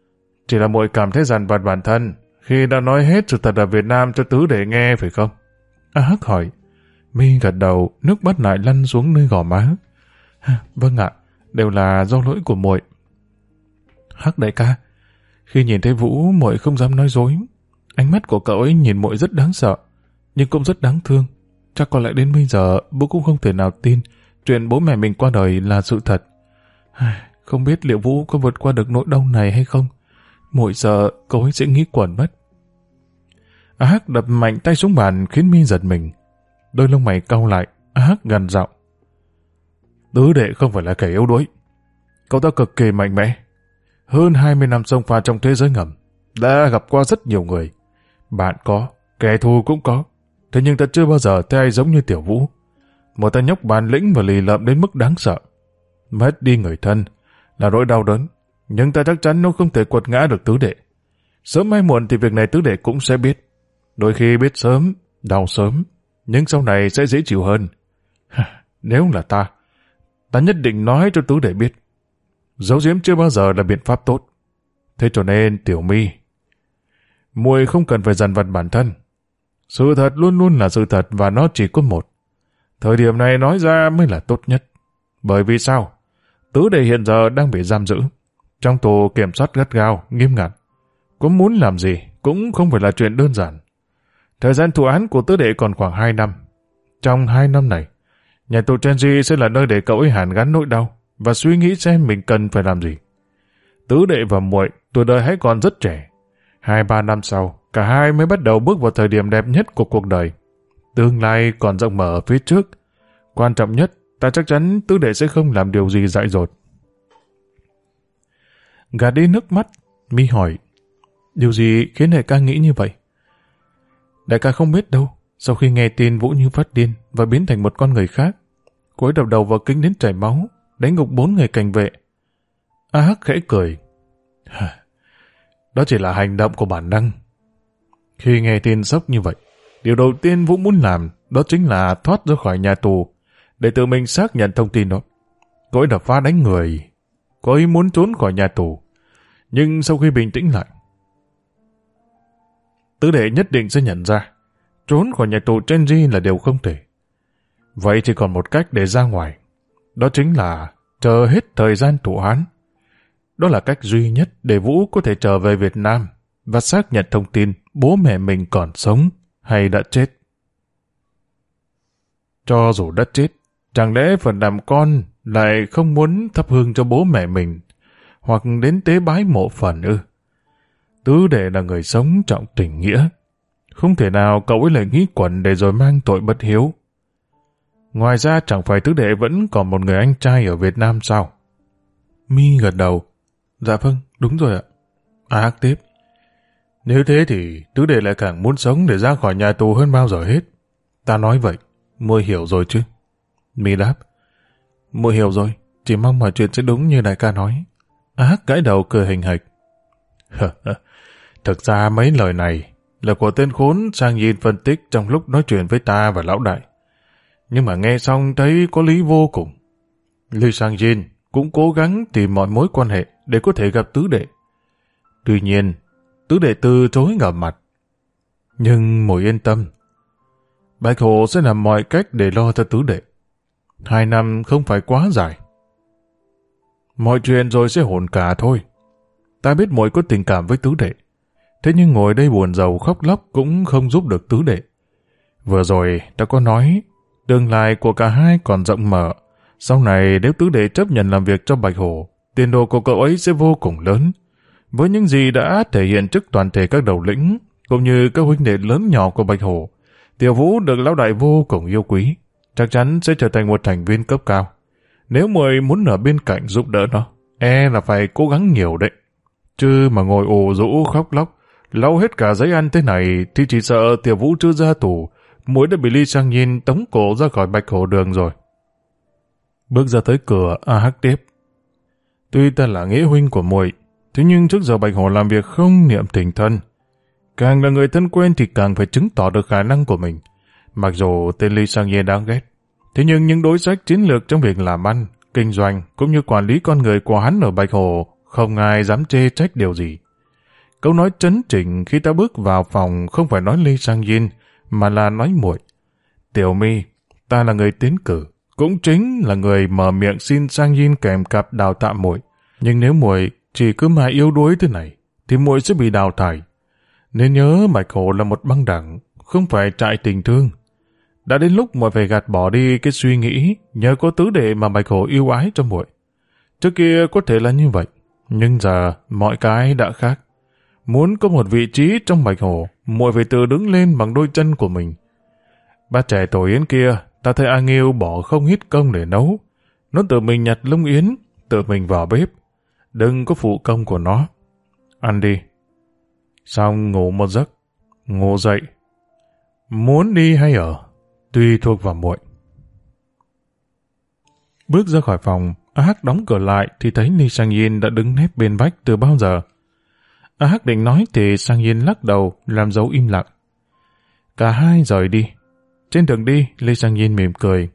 Chỉ là muội cảm thấy dằn vặt bản thân khi đã nói hết sự thật ở Việt Nam cho tứ đệ nghe phải không? A Hắc hỏi. Mi gật đầu, nước mắt lại lăn xuống nơi gò má. Vâng ạ, đều là do lỗi của muội. Hắc đại ca, khi nhìn thấy Vũ, muội không dám nói dối. Ánh mắt của cậu ấy nhìn muội rất đáng sợ, nhưng cũng rất đáng thương. Chắc có lẽ đến bây giờ Vũ cũng không thể nào tin chuyện bố mẹ mình qua đời là sự thật. Không biết liệu Vũ có vượt qua được nỗi đau này hay không. Muội sợ cậu ấy sẽ nghĩ quẩn mất. A Hắc đập mạnh tay xuống bàn khiến Mi giật mình. Đôi lông mày cau lại, A Hắc gằn giọng. Tứ đệ không phải là kẻ yếu đuối. Cậu ta cực kỳ mạnh mẽ. Hơn 20 năm xông pha trong thế giới ngầm, đã gặp qua rất nhiều người. Bạn có, kẻ thù cũng có. Thế nhưng ta chưa bao giờ thấy ai giống như Tiểu Vũ. Một tay nhóc bản lĩnh và lì lợm đến mức đáng sợ. Mất đi người thân là nỗi đau đớn, nhưng ta chắc chắn nó không thể quật ngã được tứ đệ. Sớm hay muộn thì việc này tứ đệ cũng sẽ biết. Đôi khi biết sớm, đau sớm, nhưng sau này sẽ dễ chịu hơn. Nếu là ta nhất định nói cho tứ đệ biết. Giấu giếm chưa bao giờ là biện pháp tốt. Thế cho nên Tiểu My, muội không cần phải dằn vặt bản thân. Sự thật luôn luôn là sự thật và nó chỉ có một. Thời điểm này nói ra mới là tốt nhất. Bởi vì sao? Tứ đệ hiện giờ đang bị giam giữ trong tù kiểm soát gắt gao, nghiêm ngặt. Có muốn làm gì cũng không phải là chuyện đơn giản. Thời gian thụ án của tứ đệ còn khoảng 2 năm. Trong 2 năm này, nhà tù Chenji sẽ là nơi để cậu ấy hàn gắn nỗi đau và suy nghĩ xem mình cần phải làm gì. Tứ đệ và muội tuổi đời hãy còn rất trẻ. 2-3 năm sau, cả hai mới bắt đầu bước vào thời điểm đẹp nhất của cuộc đời. Tương lai còn rộng mở ở phía trước. Quan trọng nhất, ta chắc chắn tứ đệ sẽ không làm điều gì dại dột. Gạt đi nước mắt, Mi hỏi, điều gì khiến đại ca nghĩ như vậy? Đại ca không biết đâu. Sau khi nghe tin Vũ Như phát điên và biến thành một con người khác, cô ấy đập đầu vào kính đến chảy máu, đánh gục 4 người cảnh vệ. A Hắc khẽ cười. Đó chỉ là hành động của bản năng. Khi nghe tin sốc như vậy, điều đầu tiên Vũ muốn làm đó chính là thoát ra khỏi nhà tù để tự mình xác nhận thông tin đó. Cô ấy đập phá đánh người. Cô ấy muốn trốn khỏi nhà tù. Nhưng sau khi bình tĩnh lại, tứ đệ nhất định sẽ nhận ra trốn khỏi nhà tù Chenji là điều không thể. Vậy chỉ còn một cách để ra ngoài. Đó chính là chờ hết thời gian thụ án. Đó là cách duy nhất để Vũ có thể trở về Việt Nam và xác nhận thông tin bố mẹ mình còn sống hay đã chết. Cho dù đã chết, chẳng lẽ phần làm con lại không muốn thắp hương cho bố mẹ mình hoặc đến tế bái mộ phần ư? Tứ đệ là người sống trọng tình nghĩa. Không thể nào cậu ấy lại nghĩ quẩn để rồi mang tội bất hiếu. Ngoài ra chẳng phải tứ đệ vẫn còn một người anh trai ở Việt Nam sao? Mi gật đầu. Dạ vâng, đúng rồi ạ. A Hắc tiếp. Nếu thế thì tứ đệ lại càng muốn sống để ra khỏi nhà tù hơn bao giờ hết. Ta nói vậy, muội hiểu rồi chứ? Mi đáp. Muội hiểu rồi, chỉ mong mọi chuyện sẽ đúng như đại ca nói. A Hắc gãi đầu cười hình hạch. Thực ra mấy lời này là của tên khốn Sang Yin phân tích trong lúc nói chuyện với ta và lão đại. Nhưng mà nghe xong thấy có lý vô cùng. Lưu Sang Yin cũng cố gắng tìm mọi mối quan hệ để có thể gặp tứ đệ. Tuy nhiên, tứ đệ từ chối gặp mặt. Nhưng muội yên tâm, Bạch Hổ sẽ làm mọi cách để lo cho tứ đệ. 2 năm không phải quá dài. Mọi chuyện rồi sẽ ổn cả thôi. Ta biết muội có tình cảm với tứ đệ. Thế nhưng ngồi đây buồn rầu khóc lóc cũng không giúp được tứ đệ. Vừa rồi ta có nói, tương lai của cả hai còn rộng mở. Sau này nếu tứ đệ chấp nhận làm việc cho Bạch Hổ, tiền đồ của cậu ấy sẽ vô cùng lớn. Với những gì đã thể hiện trước toàn thể các đầu lĩnh, cũng như các huynh đệ lớn nhỏ của Bạch Hổ, Tiểu Vũ được lão đại vô cùng yêu quý, chắc chắn sẽ trở thành một thành viên cấp cao. Nếu muội muốn ở bên cạnh giúp đỡ nó, là phải cố gắng nhiều đấy. Chứ mà ngồi ồ rũ khóc lóc, lau hết cả giấy ăn thế này thì chỉ sợ Tiểu Vũ chưa ra tù, muội đã bị Ly Sang Yin tống cổ ra khỏi Bạch Hổ đường rồi. Bước ra tới cửa, A Hắc tiếp. Tuy ta là nghĩa huynh của muội, thế nhưng trước giờ Bạch Hổ làm việc không niệm tình thân. Càng là người thân quen thì càng phải chứng tỏ được khả năng của mình. Mặc dù tên Ly Sang Yin đáng ghét, thế nhưng những đối sách chiến lược trong việc làm ăn, kinh doanh cũng như quản lý con người của hắn ở Bạch Hổ không ai dám chê trách điều gì. Câu nói trấn trịnh khi ta bước vào phòng không phải nói Lee Sang-jin, mà là nói muội. Tiểu My, ta là người tiến cử, cũng chính là người mở miệng xin Sang-jin kèm cặp đào tạo muội. Nhưng nếu muội chỉ cứ mãi yếu đuối thế này, thì muội sẽ bị đào thải. Nên nhớ Bạch Hổ là một băng đảng, không phải trại tình thương. Đã đến lúc muội phải gạt bỏ đi cái suy nghĩ nhờ có tứ đệ mà Bạch Hổ yêu ái cho muội. Trước kia có thể là như vậy, nhưng giờ mọi cái đã khác. Muốn có một vị trí trong Bạch Hổ, muội phải tự đứng lên bằng đôi chân của mình. Bác trẻ tổ yến kia, ta thấy A Nghiêu bỏ không ít công để nấu. Nó tự mình nhặt lông yến, tự mình vào bếp. Đừng có phụ công của nó. Ăn đi. Xong ngủ một giấc, ngủ dậy. Muốn đi hay ở, tùy thuộc vào muội. Bước ra khỏi phòng, A Hắc đóng cửa lại thì thấy Lee Sang-jin đã đứng nép bên vách từ bao giờ. A Hắc định nói thì Sang-jin lắc đầu làm dấu im lặng. Cả hai rời đi. Trên đường đi, Lee Sang-jin mỉm cười.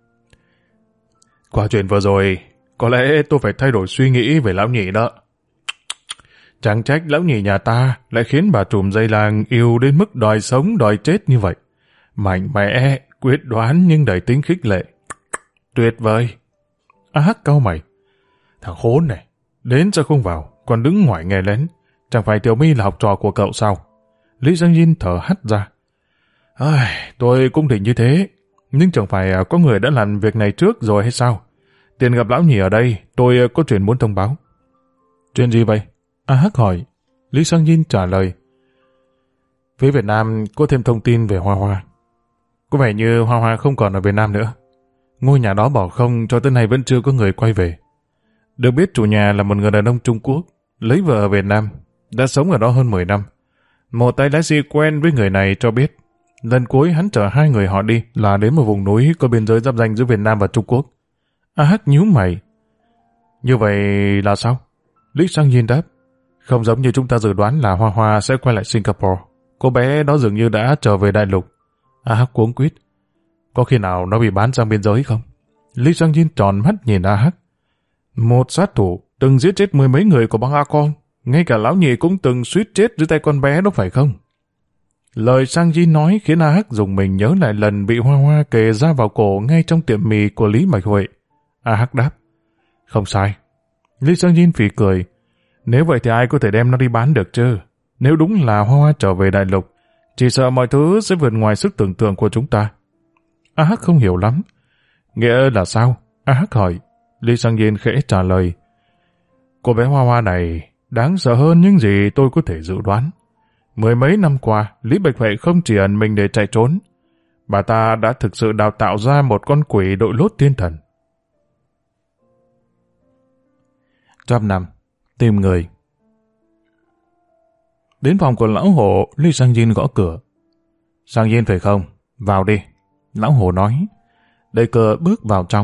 Qua chuyện vừa rồi, có lẽ tôi phải thay đổi suy nghĩ về lão nhị đó. Chẳng trách lão nhị nhà ta lại khiến bà trùm dây làng yêu đến mức đòi sống đòi chết như vậy. Mạnh mẽ, quyết đoán nhưng đầy tính khích lệ. Tuyệt vời. A Hắc cau mày. Thằng khốn này, đến sao không vào, còn đứng ngoài nghe lén. Chẳng phải Tiểu My là học trò của cậu sao? Lý Giang Nhiên thở hắt ra. Tôi cũng định như thế, nhưng chẳng phải có người đã làm việc này trước rồi hay sao? Tiền gặp lão nhị ở đây, tôi có chuyện muốn thông báo. Chuyện gì vậy? A Hắc hỏi. Lý Sang Nhiên trả lời. Phía Việt Nam có thêm thông tin về Hoa Hoa. Có vẻ như Hoa Hoa không còn ở Việt Nam nữa. Ngôi nhà đó bỏ không cho tới nay vẫn chưa có người quay về. Được biết chủ nhà là một người đàn ông Trung Quốc, lấy vợ ở Việt Nam, đã sống ở đó hơn 10 năm. Một tay lái xe quen với người này cho biết, lần cuối hắn chở hai người họ đi là đến một vùng núi có biên giới giáp ranh giữa Việt Nam và Trung Quốc. A Hắc nhíu mày. Như vậy là sao? Lý Sang Nhiên đáp. Không giống như chúng ta dự đoán là Hoa Hoa sẽ quay lại Singapore. Cô bé đó dường như đã trở về đại lục. A Hắc cuống quýt. Có khi nào nó bị bán sang biên giới không? Lý Sang Nhiên tròn mắt nhìn A Hắc. Một sát thủ từng giết chết 10 mấy người của băng A Con. Ngay cả lão nhị cũng từng suýt chết dưới tay con bé đó phải không? Lời Sang Ji nói khiến A Hắc dùng mình nhớ lại lần bị Hoa Hoa kề ra vào cổ ngay trong tiệm mì của Lý Bạch Huệ. A Hắc đáp. Không sai. Lý Sang Jin phì cười. Nếu vậy thì ai có thể đem nó đi bán được chứ? Nếu đúng là Hoa Hoa trở về đại lục, chỉ sợ mọi thứ sẽ vượt ngoài sức tưởng tượng của chúng ta. A Hắc không hiểu lắm. Nghĩa là sao? A Hắc hỏi. Lý Sang Jin khẽ trả lời. Cô bé Hoa Hoa này đáng sợ hơn những gì tôi có thể dự đoán. 10 mấy năm qua, Lý Bạch Huệ không chỉ ẩn mình để chạy trốn. Bà ta đã thực sự đào tạo ra một con quỷ đội lốt thiên thần. Trăm năm, tìm người. Đến phòng của lão Hổ, Lý Sang Jin gõ cửa. Sang Jin phải không? Vào đi. Lão Hổ nói. Đẩy cửa bước vào trong.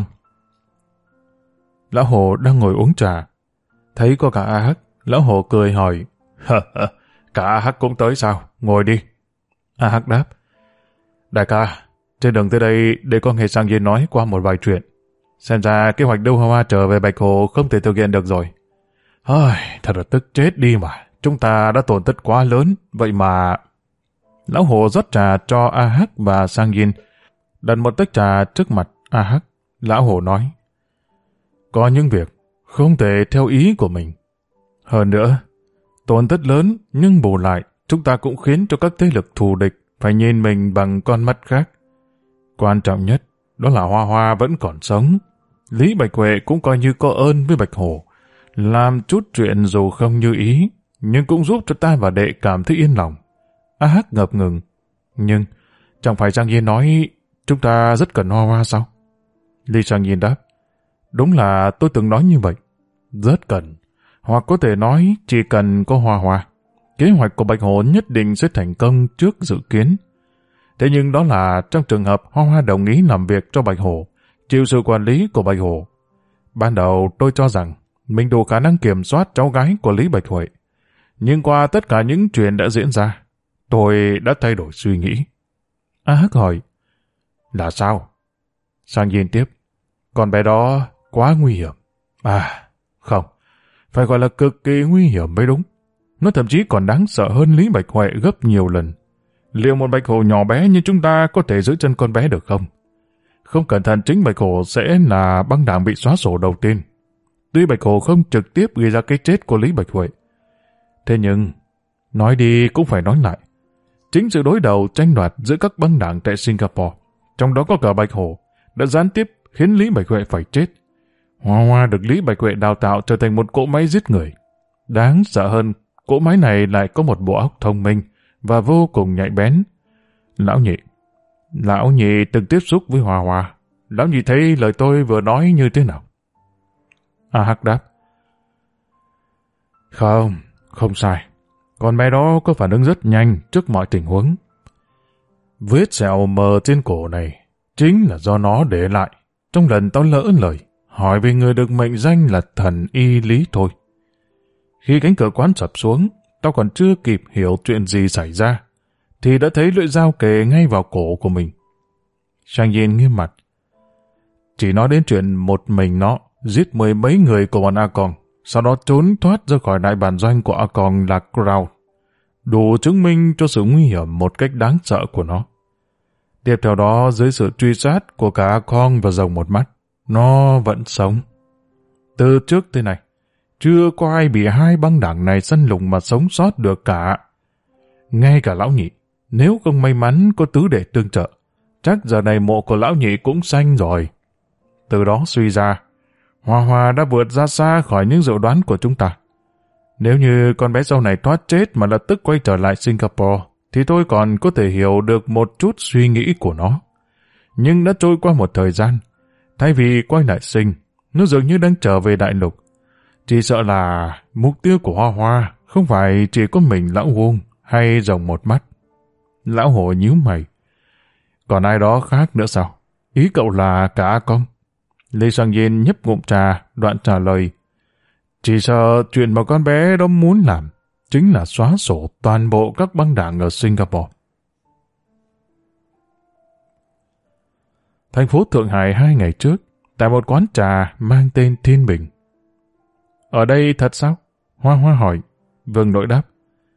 Lão Hổ đang ngồi uống trà. Thấy có cả A Hắc, lão Hổ cười hỏi. Cả A Hắc cũng tới sao? Ngồi đi. A Hắc đáp. Đại ca, trên đường tới đây để có nghe Sang Jin nói qua một vài chuyện. Xem ra kế hoạch đưa Hoa Hoa trở về Bạch Hồ không thể thực hiện được rồi. Thật là tức chết đi mà. Chúng ta đã tổn thất quá lớn. Vậy mà... Lão Hồ rót trà cho A Hắc và Sang Jin. Đặt một tách trà trước mặt A Hắc. Lão Hồ nói. Có những việc không thể theo ý của mình. Hơn nữa, tổn thất lớn nhưng bù lại chúng ta cũng khiến cho các thế lực thù địch phải nhìn mình bằng con mắt khác. Quan trọng nhất đó là Hoa Hoa vẫn còn sống. Lý Bạch Huệ cũng coi như có ơn với Bạch Hổ. Làm chút chuyện dù không như ý, nhưng cũng giúp cho ta và đệ cảm thấy yên lòng. A Hắc ngập ngừng. Nhưng, chẳng phải Sang Nhiên nói chúng ta rất cần Hoa Hoa sao? Lý Sang Nhiên đáp. Đúng là tôi từng nói như vậy. Rất cần. Hoặc có thể nói chỉ cần có Hoa Hoa. Kế hoạch của Bạch Hổ nhất định sẽ thành công trước dự kiến. Thế nhưng đó là trong trường hợp Hoa Hoa đồng ý làm việc cho Bạch Hổ, chịu sự quản lý của Bạch Hổ. Ban đầu tôi cho rằng mình đủ khả năng kiểm soát cháu gái của Lý Bạch Huệ. Nhưng qua tất cả những chuyện đã diễn ra, tôi đã thay đổi suy nghĩ. A Hắc hỏi. Là sao? Sang Nhiên tiếp. Con bé đó quá nguy hiểm. Không. Phải gọi là cực kỳ nguy hiểm mới đúng. Nó thậm chí còn đáng sợ hơn Lý Bạch Huệ gấp nhiều lần. Liệu một Bạch Hổ nhỏ bé như chúng ta có thể giữ chân con bé được không? Không cẩn thận chính Bạch Hổ sẽ là băng đảng bị xóa sổ đầu tiên. Tuy Bạch Hổ không trực tiếp gây ra cái chết của Lý Bạch Huệ. Thế nhưng, nói đi cũng phải nói lại. Chính sự đối đầu tranh đoạt giữa các băng đảng tại Singapore, trong đó có cả Bạch Hổ, đã gián tiếp khiến Lý Bạch Huệ phải chết. Hoa Hoa được Lý Bạch Huệ đào tạo trở thành một cỗ máy giết người. Đáng sợ hơn, cỗ máy này lại có một bộ óc thông minh và vô cùng nhạy bén. Lão nhị từng tiếp xúc với Hoa Hoa. Lão nhị thấy lời tôi vừa nói như thế nào? A Hắc đáp. Không sai. Con bé đó có phản ứng rất nhanh trước mọi tình huống. Vết sẹo mờ trên cổ này chính là do nó để lại trong lần tao lỡ lời hỏi về người được mệnh danh là thần y Lý thôi. Khi cánh cửa quán sập xuống, tao còn chưa kịp hiểu chuyện gì xảy ra, thì đã thấy lưỡi dao kề ngay vào cổ của mình. Sang Yin nghiêm mặt. Chỉ nói đến chuyện một mình nó giết 10 mấy người của bọn A Còng, sau đó trốn thoát ra khỏi đại bản doanh của A Còng là Crown, đủ chứng minh cho sự nguy hiểm một cách đáng sợ của nó. Tiếp theo đó, dưới sự truy sát của cả A Còng và Rồng Một Mắt, nó vẫn sống. Từ trước tới nay, chưa có ai bị hai băng đảng này săn lùng mà sống sót được cả. Ngay cả lão nhị, nếu không may mắn có tứ đệ tương trợ, chắc giờ này mộ của lão nhị cũng xanh rồi. Từ đó suy ra, Hoa Hoa đã vượt ra xa khỏi những dự đoán của chúng ta. Nếu như con bé sau này thoát chết mà lập tức quay trở lại Singapore, thì tôi còn có thể hiểu được một chút suy nghĩ của nó. Nhưng đã trôi qua một thời gian, thay vì quay lại sinh, nó dường như đang trở về đại lục. Chỉ sợ là mục tiêu của Hoa Hoa không phải chỉ có mình lão Vuông hay Rồng Một Mắt. Lão Hổ nhíu mày. Còn ai đó khác nữa sao? Ý cậu là cả A Còng? Lê Sang Yin nhấp ngụm trà, đoạn trả lời. Chỉ sợ chuyện mà con bé đó muốn làm chính là xóa sổ toàn bộ các băng đảng ở Singapore. Thành phố Thượng Hải 2 ngày trước, tại một quán trà mang tên Thiên Bình. Ở đây thật sao? Hoa Hoa hỏi. Vương Nội đáp.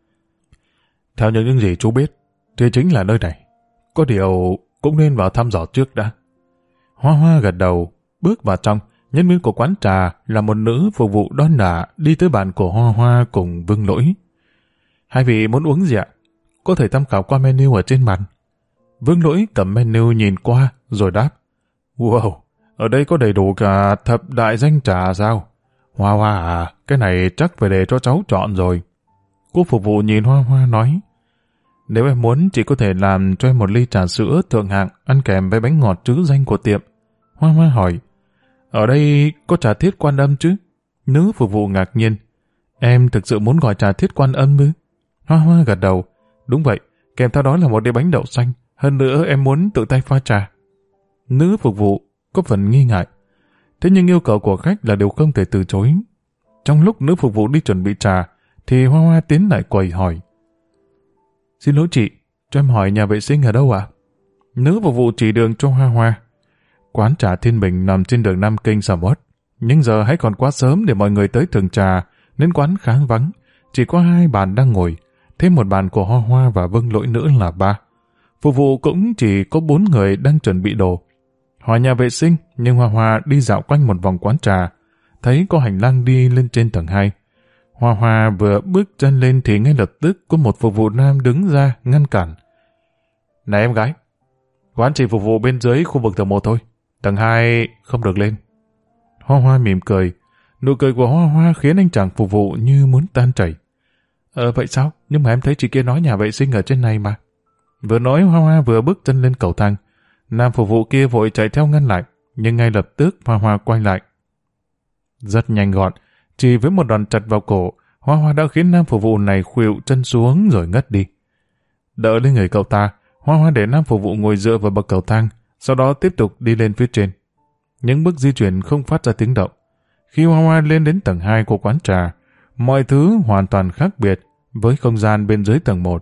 Theo những gì chú biết, thì chính là nơi này. Có điều cũng nên vào thăm dò trước đã. Hoa Hoa gật đầu, bước vào trong. Nhân viên của quán trà là một nữ phục vụ đón đả đi tới bàn của Hoa Hoa cùng Vương Lỗi. Hai vị muốn uống gì ạ? Có thể tham khảo qua menu ở trên bàn. Vương Lỗi cầm menu nhìn qua rồi đáp. Wow, ở đây có đầy đủ cả thập đại danh trà sao? Hoa Hoa à, cái này chắc phải để cho cháu chọn rồi. Cô phục vụ nhìn Hoa Hoa nói. Nếu em muốn, chị có thể làm cho em một ly trà sữa thượng hạng ăn kèm với bánh ngọt trứ danh của tiệm. Hoa Hoa hỏi. Ở đây có trà Thiết Quan Âm chứ? Nữ phục vụ ngạc nhiên. Em thực sự muốn gọi trà Thiết Quan Âm ư? Hoa Hoa gật đầu. Đúng vậy, kèm theo đó là một đĩa bánh đậu xanh. Hơn nữa em muốn tự tay pha trà. Nữ phục vụ có phần nghi ngại. Thế nhưng yêu cầu của khách là điều không thể từ chối. Trong lúc nữ phục vụ đi chuẩn bị trà, thì Hoa Hoa tiến lại quầy hỏi. Xin lỗi chị, cho em hỏi nhà vệ sinh ở đâu ạ? Nữ phục vụ chỉ đường cho Hoa Hoa. Quán trà Thiên Bình nằm trên đường Nam Kinh Sầm Uất, nhưng giờ hãy còn quá sớm để mọi người tới thưởng trà, nên quán khá vắng. Chỉ có 2 bàn đang ngồi, thêm một bàn của Hoa Hoa và Vương Lỗi nữa là 3. Phục vụ cũng chỉ có 4 người đang chuẩn bị đồ. Hỏi nhà vệ sinh, nhưng Hoa Hoa đi dạo quanh một vòng quán trà, thấy có hành lang đi lên trên tầng 2. Hoa Hoa vừa bước chân lên thì ngay lập tức có một phục vụ nam đứng ra ngăn cản. Này em gái, quán chỉ phục vụ bên dưới khu vực tầng 1 thôi, tầng 2 không được lên. Hoa Hoa mỉm cười, nụ cười của Hoa Hoa khiến anh chàng phục vụ như muốn tan chảy. Vậy sao? Nhưng mà em thấy chị kia nói nhà vệ sinh ở trên này mà. Vừa nói Hoa Hoa vừa bước chân lên cầu thang. Nam phục vụ kia vội chạy theo ngăn lại, nhưng ngay lập tức Hoa Hoa quay lại. Rất nhanh gọn, chỉ với một đòn chặt vào cổ, Hoa Hoa đã khiến nam phục vụ này khuỵu chân xuống rồi ngất đi. Đỡ lên người cậu ta, Hoa Hoa để nam phục vụ ngồi dựa vào bậc cầu thang, sau đó tiếp tục đi lên phía trên. Những bước di chuyển không phát ra tiếng động. Khi Hoa Hoa lên đến tầng 2 của quán trà, mọi thứ hoàn toàn khác biệt với không gian bên dưới tầng 1.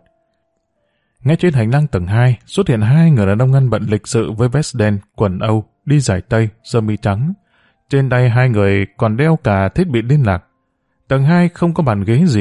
Ngay trên hành lang tầng 2 xuất hiện 2 người đàn ông ăn bận lịch sự với vest đen, quần Âu, đi giày tây, sơ mi trắng. Trên tay 2 người còn đeo cả thiết bị liên lạc. Tầng 2 không có bàn ghế gì,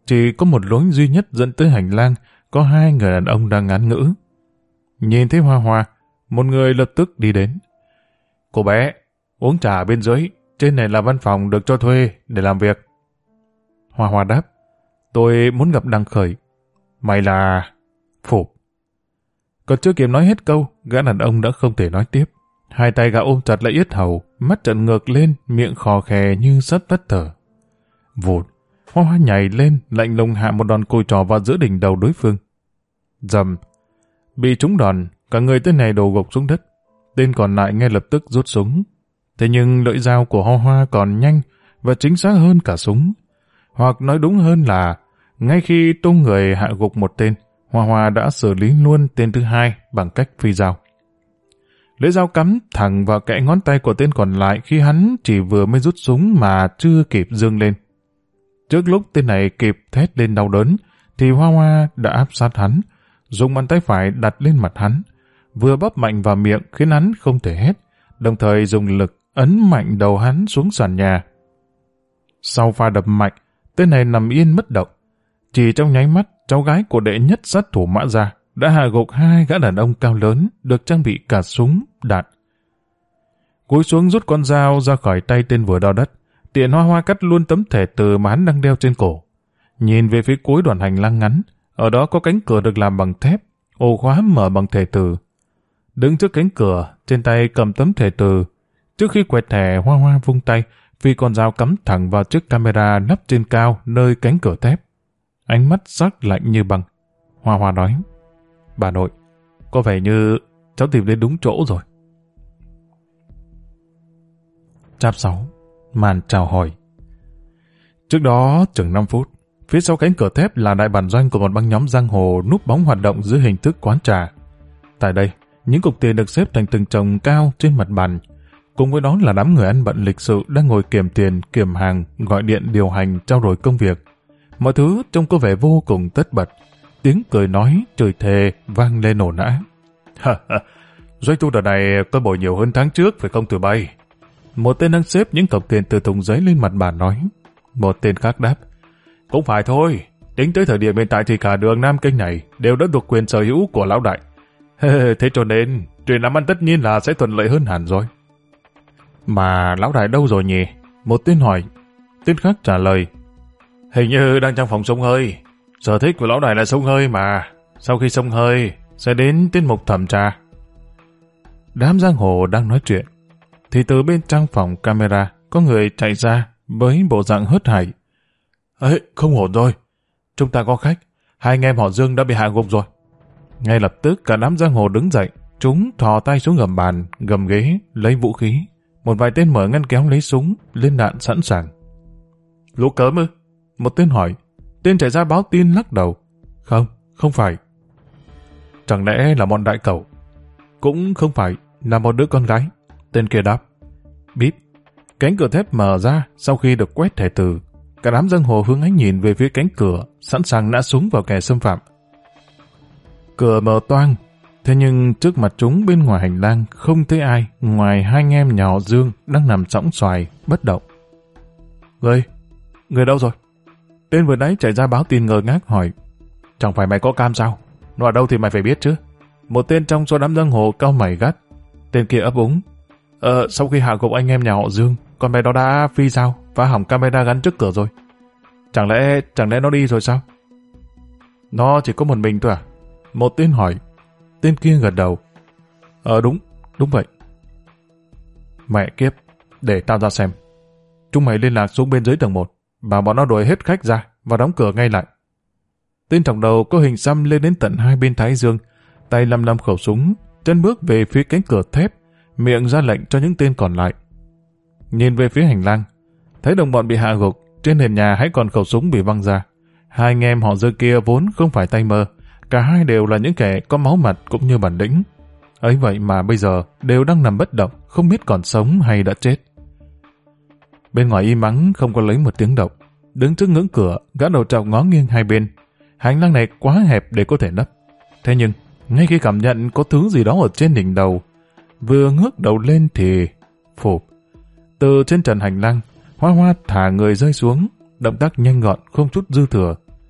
chỉ có một lối duy nhất dẫn tới hành lang, có hai người đàn ông đang ngán ngữ. Nhìn thấy Hoa Hoa, một người lập tức đi đến. Cô bé, uống trà bên dưới, trên này là văn phòng được cho thuê để làm việc. Hoa Hoa đáp, tôi muốn gặp Đăng Khởi. Mày là... Phục. Còn chưa kịp nói hết câu, gã đàn ông đã không thể nói tiếp. Hai tay gã ôm chặt lại yết hầu, mắt trợn ngược lên, miệng khò khè như sắp tắt thở. Vụt, Hoa Hoa nhảy lên, lạnh lùng hạ một đòn cùi trò vào giữa đỉnh đầu đối phương. Dầm, bị trúng đòn, cả người tên này đổ gục xuống đất. Tên còn lại ngay lập tức rút súng. Thế nhưng lưỡi dao của Hoa Hoa còn nhanh và chính xác hơn cả súng. Hoặc nói đúng hơn là, ngay khi tung người hạ gục một tên, Hoa Hoa đã xử lý luôn tên thứ hai bằng cách phi dao. Lưỡi dao cắm thẳng vào kẽ ngón tay của tên còn lại khi hắn chỉ vừa mới rút súng mà chưa kịp giương lên. Trước lúc tên này kịp thét lên đau đớn, thì Hoa Hoa đã áp sát hắn, dùng bàn tay phải đặt lên mặt hắn, vừa bóp mạnh vào miệng khiến hắn không thể hét, đồng thời dùng lực ấn mạnh đầu hắn xuống sàn nhà. Sau pha đập mạnh, tên này nằm yên bất động. Chỉ trong nháy mắt, cháu gái của đệ nhất sát thủ Mã Gia đã hạ gục hai gã đàn ông cao lớn được trang bị cả súng, đạn. Cúi xuống rút con dao ra khỏi tay tên vừa đo đất, tiện Hoa Hoa cắt luôn tấm thẻ từ mà hắn đang đeo trên cổ. Nhìn về phía cuối đoạn hành lang ngắn, ở đó có cánh cửa được làm bằng thép, ổ khóa mở bằng thẻ từ. Đứng trước cánh cửa, trên tay cầm tấm thẻ từ. Trước khi quẹt thẻ, Hoa Hoa vung tay, vì con dao cắm thẳng vào chiếc camera nắp trên cao nơi cánh cửa thép. Ánh mắt sắc lạnh như băng. Hoa Hoa nói, bà nội, có vẻ như cháu tìm đến đúng chỗ rồi. Chap 6. Màn chào hỏi. Trước đó chừng 5 phút, phía sau cánh cửa thép là đại bản doanh của một băng nhóm giang hồ núp bóng hoạt động dưới hình thức quán trà. Tại đây, những cục tiền được xếp thành từng chồng cao trên mặt bàn. Cùng với đó là đám người ăn bận lịch sự đang ngồi kiểm tiền, kiểm hàng, gọi điện điều hành, trao đổi công việc. Mọi thứ trông có vẻ vô cùng tất bật. Tiếng cười nói, chửi thề vang lên ồn ào. Doanh thu đợt này tôi bồi nhiều hơn tháng trước phải không Từ Bay? Một tên đang xếp những cọc tiền từ thùng giấy lên mặt bàn nói. Một tên khác đáp, cũng phải thôi, tính tới thời điểm hiện tại thì cả đường Nam Kinh này đều đã thuộc quyền sở hữu của lão đại. Thế cho nên, chuyện làm ăn tất nhiên là sẽ thuận lợi hơn hẳn rồi. Mà lão đại đâu rồi nhỉ? Một tên hỏi. Tên khác trả lời, hình như đang trong phòng xông hơi. Sở thích của lão đại là xông hơi mà. Sau khi xông hơi, sẽ đến tiết mục thẩm trà. Đám giang hồ đang nói chuyện, thì từ bên trong phòng camera có người chạy ra với bộ dạng hớt hải. Ấy, không ổn rồi. Chúng ta có khách. Hai anh em họ Dương đã bị hạ gục rồi. Ngay lập tức cả đám giang hồ đứng dậy. Chúng thò tay xuống gầm bàn, gầm ghế, lấy vũ khí. Một vài tên mở ngăn kéo lấy súng, lên đạn sẵn sàng. Lũ cớm ư? Một tên hỏi. Tên chạy ra báo tin lắc đầu. Không phải. Chẳng lẽ là bọn đại cẩu? Cũng không phải, là một đứa con gái. Tên kia đáp. Bíp. Cánh cửa thép mở ra sau khi được quét thẻ từ. Cả đám giang hồ hướng ánh nhìn về phía cánh cửa, sẵn sàng nã súng vào kẻ xâm phạm. Cửa mở toang, thế nhưng trước mặt chúng bên ngoài hành lang không thấy ai ngoài hai anh em nhà họ Dương đang nằm sõng xoài, bất động. Người đâu rồi? Tên vừa nãy chạy ra báo tin ngơ ngác hỏi. Chẳng phải mày có cam sao? Nó ở đâu thì mày phải biết chứ. Một tên trong số đám giang hồ cau mày gắt. Tên kia ấp úng. Sau khi hạ gục anh em nhà họ Dương, con bé đó đã phi sao? Phá hỏng camera gắn trước cửa rồi. Chẳng lẽ nó đi rồi sao? Nó chỉ có một mình thôi à? Một tên hỏi. Tên kia gật đầu. Đúng vậy. Mẹ kiếp, để tao ra xem. Chúng mày liên lạc xuống bên dưới tầng 1, bảo bọn nó đuổi hết khách ra và đóng cửa ngay lại. Tên trọng đầu có hình xăm lên đến tận hai bên thái dương, tay lăm lăm khẩu súng, chân bước về phía cánh cửa thép, miệng ra lệnh cho những tên còn lại. Nhìn về phía hành lang, thấy đồng bọn bị hạ gục, trên nền nhà hãy còn khẩu súng bị văng ra. Hai anh em họ Dương kia vốn không phải tay mơ, cả hai đều là những kẻ có máu mặt cũng như bản lĩnh. Ấy vậy mà bây giờ đều đang nằm bất động, không biết còn sống hay đã chết. Bên ngoài im ắng không có lấy một tiếng động. Đứng trước ngưỡng cửa, gã đầu trọc ngó nghiêng hai bên. Hành lang này quá hẹp để có thể nấp. Thế nhưng, ngay khi cảm nhận có thứ gì đó ở trên đỉnh đầu, vừa ngước đầu lên thì... Phụp! Từ trên trần hành lang, Hoa Hoa thả người rơi xuống, động tác nhanh gọn, không chút dư thừa.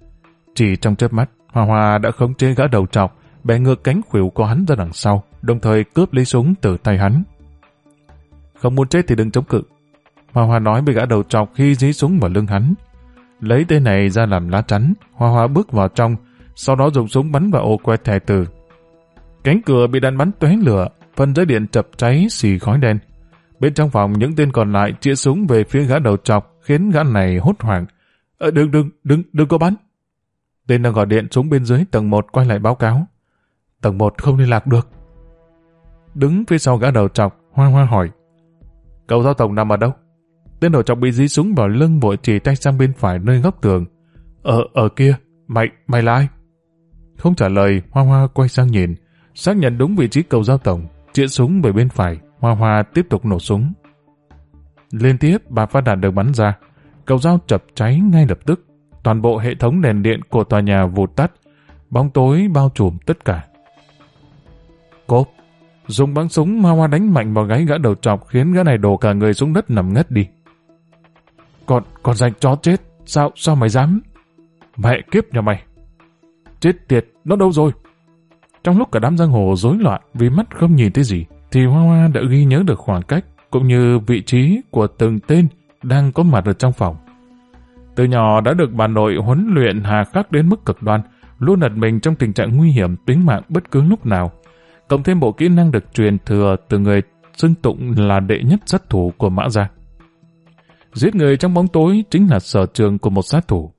Chỉ trong chớp mắt, Hoa Hoa đã khống chế gã đầu trọc, bẻ ngược cánh khuỷu của hắn ra đằng sau, đồng thời cướp lấy súng từ tay hắn. Không muốn chết thì đừng chống cự, Hoa Hoa nói với gã đầu trọc khi dí súng vào lưng hắn. Lấy tên này ra làm lá chắn, Hoa Hoa bước vào trong, sau đó dùng súng bắn vào ô que thẻ từ. Cánh cửa bị đạn bắn tóe lửa, phần dây điện chập cháy xì khói đen. Bên trong phòng những tên còn lại chĩa súng về phía gã đầu trọc, khiến gã này hốt hoảng. Đừng có bắn. Tên đang gọi điện xuống bên dưới tầng 1 quay lại báo cáo. Tầng 1 không liên lạc được. Đứng phía sau gã đầu trọc, Hoa Hoa hỏi. Cầu giao tổng nằm ở đâu? Tên đầu trọc bị dí súng vào lưng vội chỉ tay sang bên phải nơi góc tường. Ở kia, mày là ai? Không trả lời, Hoa Hoa quay sang nhìn, xác nhận đúng vị trí cầu giao tổng, chĩa súng về bên phải, Hoa Hoa tiếp tục nổ súng. Liên tiếp 3 phát đạn được bắn ra, cầu giao chập cháy ngay lập tức, toàn bộ hệ thống đèn điện của tòa nhà vụt tắt, bóng tối bao trùm tất cả. Cốp, dùng bắn súng Hoa Hoa đánh mạnh vào gáy gã đầu trọc khiến gã này đổ cả người xuống đất nằm ngất đi. Còn danh chó chết, sao mày dám? Mẹ kiếp nhà mày! Chết tiệt, nó đâu rồi? Trong lúc cả đám giang hồ rối loạn vì mắt không nhìn thấy gì, thì Hoa Hoa đã ghi nhớ được khoảng cách cũng như vị trí của từng tên đang có mặt ở trong phòng. Từ nhỏ đã được bà nội huấn luyện hà khắc đến mức cực đoan, luôn đặt mình trong tình trạng nguy hiểm tính mạng bất cứ lúc nào. Cộng thêm bộ kỹ năng được truyền thừa từ người xưng tụng là đệ nhất sát thủ của Mã Gia. Giết người trong bóng tối chính là sở trường của một sát thủ.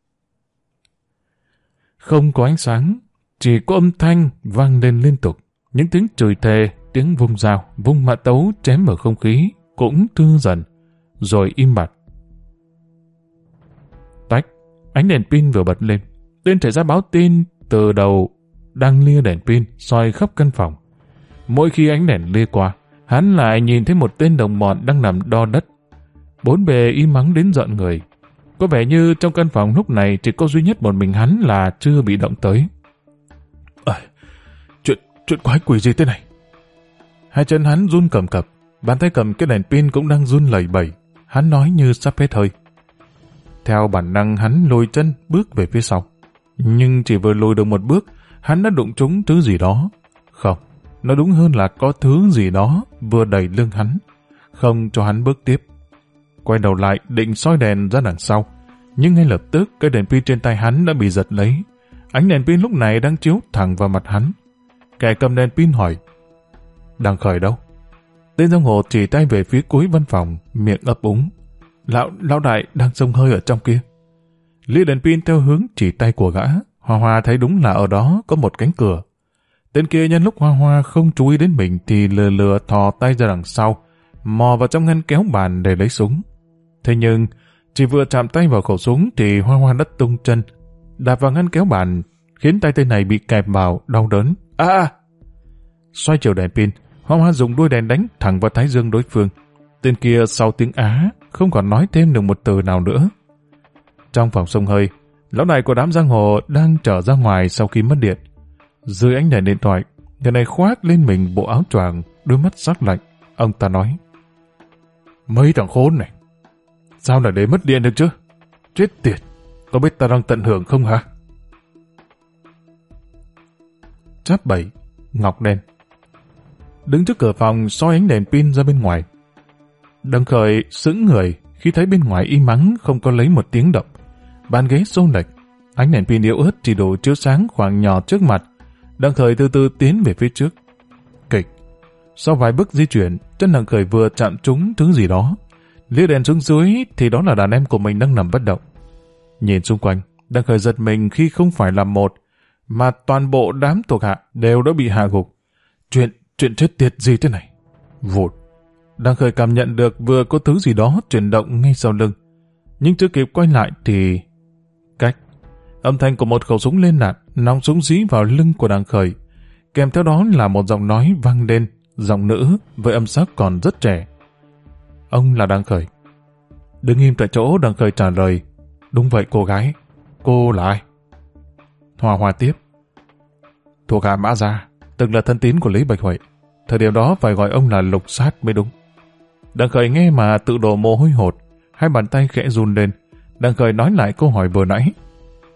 Không có ánh sáng, chỉ có âm thanh vang lên liên tục. Những tiếng chửi thề, tiếng vung dao, vung mã tấu chém ở không khí cũng thư dần, rồi im bặt. Tách, ánh đèn pin vừa bật lên. Tên chạy ra báo tin từ đầu đang lia đèn pin soi khắp căn phòng. Mỗi khi ánh đèn lia qua, hắn lại nhìn thấy một tên đồng bọn đang nằm đo đất. Bốn bề im mắng đến giận người. Có vẻ như trong căn phòng lúc này chỉ có duy nhất một mình hắn là chưa bị động tới. Chuyện quái quỷ gì thế này? Hai chân hắn run cầm cập, bàn tay cầm cái đèn pin cũng đang run lẩy bẩy. Hắn nói như sắp hết hơi. Theo bản năng hắn lùi chân bước về phía sau. Nhưng chỉ vừa lùi được một bước, hắn đã đụng trúng thứ gì đó. Không, nói đúng hơn là có thứ gì đó vừa đẩy lưng hắn, không cho hắn bước tiếp. Quay đầu lại định soi đèn ra đằng sau, nhưng ngay lập tức cái đèn pin trên tay hắn đã bị giật lấy. Ánh đèn pin lúc này đang chiếu thẳng vào mặt hắn. Kẻ cầm đèn pin hỏi, Đằng Khởi đâu? Tên giang hồ chỉ tay về phía cuối văn phòng, miệng ấp úng. Lão đại đang xông hơi ở trong kia. Lia đèn pin theo hướng chỉ tay của gã, Hoa Hoa thấy đúng là ở đó có một cánh cửa. Tên kia nhân lúc Hoa Hoa không chú ý đến mình thì lừa thò tay ra đằng sau, mò vào trong ngăn kéo bàn để lấy súng. Thế nhưng, chỉ vừa chạm tay vào khẩu súng thì Hoa Hoa đã tung chân, đạp vào ngăn kéo bàn, khiến tay tên này bị kẹp vào, đau đớn. Xoay chiều đèn pin, Hoa Hoa dùng đuôi đèn đánh thẳng vào thái dương đối phương. Tên kia sau tiếng á, không còn nói thêm được một từ nào nữa. Trong phòng xông hơi, lão đại của đám giang hồ đang trở ra ngoài sau khi mất điện. Dưới ánh đèn điện thoại, người này khoác lên mình bộ áo choàng, đôi mắt sắc lạnh. Ông ta nói, mấy thằng khốn này, sao lại để mất điện được chứ? Chết tiệt, có biết ta đang tận hưởng không hả? Chap 7, Ngọc Đen. Đứng trước cửa phòng soi ánh đèn pin ra bên ngoài. Đằng Khởi sững người khi thấy bên ngoài im mắng không có lấy một tiếng động. Bàn ghế xô lệch, ánh đèn pin yếu ớt chỉ đủ chiếu sáng khoảng nhỏ trước mặt. Đằng Khởi từ từ tiến về phía trước. Kịch. Sau vài bước di chuyển, chân Đằng Khởi vừa chạm trúng thứ gì đó. Lia đèn xuống dưới thì đó là đàn em của mình đang nằm bất động. Nhìn xung quanh, Đằng Khởi giật mình khi không phải là một, mà toàn bộ đám thuộc hạ đều đã bị hạ gục. Chuyện chết tiệt gì thế này? Vụt. Đằng Khởi cảm nhận được vừa có thứ gì đó chuyển động ngay sau lưng. Nhưng chưa kịp quay lại thì... Cách. Âm thanh của một khẩu súng lên đạn, nòng súng dí vào lưng của Đằng Khởi. Kèm theo đó là một giọng nói vang lên, giọng nữ với âm sắc còn rất trẻ. Ông là Đằng Khởi. Đứng im tại chỗ, Đằng Khởi trả lời. Đúng vậy cô gái. Cô là ai? Hoa Hoa tiếp. Thuộc hạ Mã Gia, từng là thân tín của Lý Bạch Huệ. Thời điểm đó phải gọi ông là Lục Sát mới đúng. Đằng Khởi nghe mà tự đổ mồ hôi hột, hai bàn tay khẽ run lên. Đằng Khởi nói lại câu hỏi vừa nãy.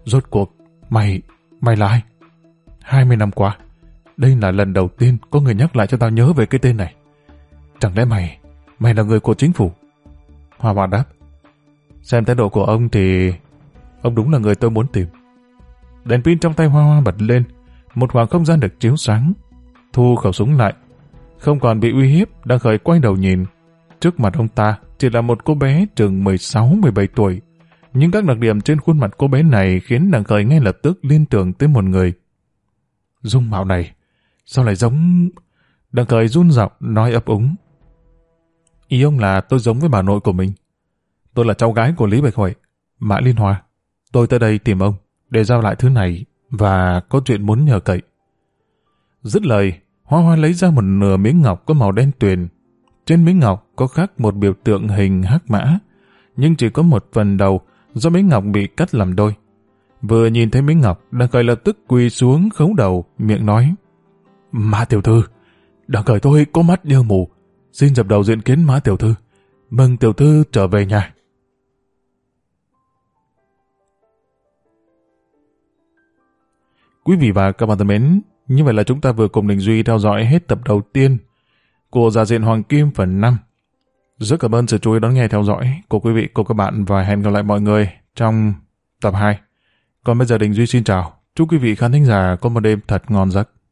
Rốt cuộc, mày là ai? 20 năm qua, đây là lần đầu tiên có người nhắc lại cho tao nhớ về cái tên này. Chẳng lẽ mày là người của chính phủ? Hoa Hoa đáp. Xem thái độ của ông thì ông đúng là người tôi muốn tìm. Đèn pin trong tay Hoa Hoa bật lên, một khoảng không gian được chiếu sáng. Thu khẩu súng lại, không còn bị uy hiếp, đang khởi quay đầu nhìn. Trước mặt ông ta chỉ là một cô bé chừng 16-17 tuổi, nhưng các đặc điểm trên khuôn mặt cô bé này khiến đằng khởi ngay lập tức liên tưởng tới một người. Dung mạo này, sao lại giống... Đằng khởi run giọng nói ấp úng. Ý ông là tôi giống với bà nội của mình. Tôi là cháu gái của Lý Bạch Huệ, Mã Liên Hoa. Tôi tới đây tìm ông để giao lại thứ này và có chuyện muốn nhờ cậy. Dứt lời, Hoa Hoa lấy ra một nửa miếng ngọc có màu đen tuyền. Trên miếng ngọc có khắc một biểu tượng hình hắc mã, nhưng chỉ có một phần đầu do miếng ngọc bị cắt làm đôi. Vừa nhìn thấy miếng ngọc, Đằng Khởi lập tức quỳ xuống khấu đầu, miệng nói: Mã tiểu thư, Đằng Khởi tôi có mắt như mù, xin dập đầu diện kiến Mã tiểu thư, mừng tiểu thư trở về nhà. Quý vị và các bạn thân mến, như vậy là chúng ta vừa cùng Đình Duy theo dõi hết tập đầu tiên của Giả diện Hoàng Kim phần 5. Rất cảm ơn sự chú ý đón nghe theo dõi của quý vị, của các bạn và hẹn gặp lại mọi người trong tập 2. Còn bây giờ Đình Duy xin chào, chúc quý vị khán thính giả có một đêm thật ngon giấc.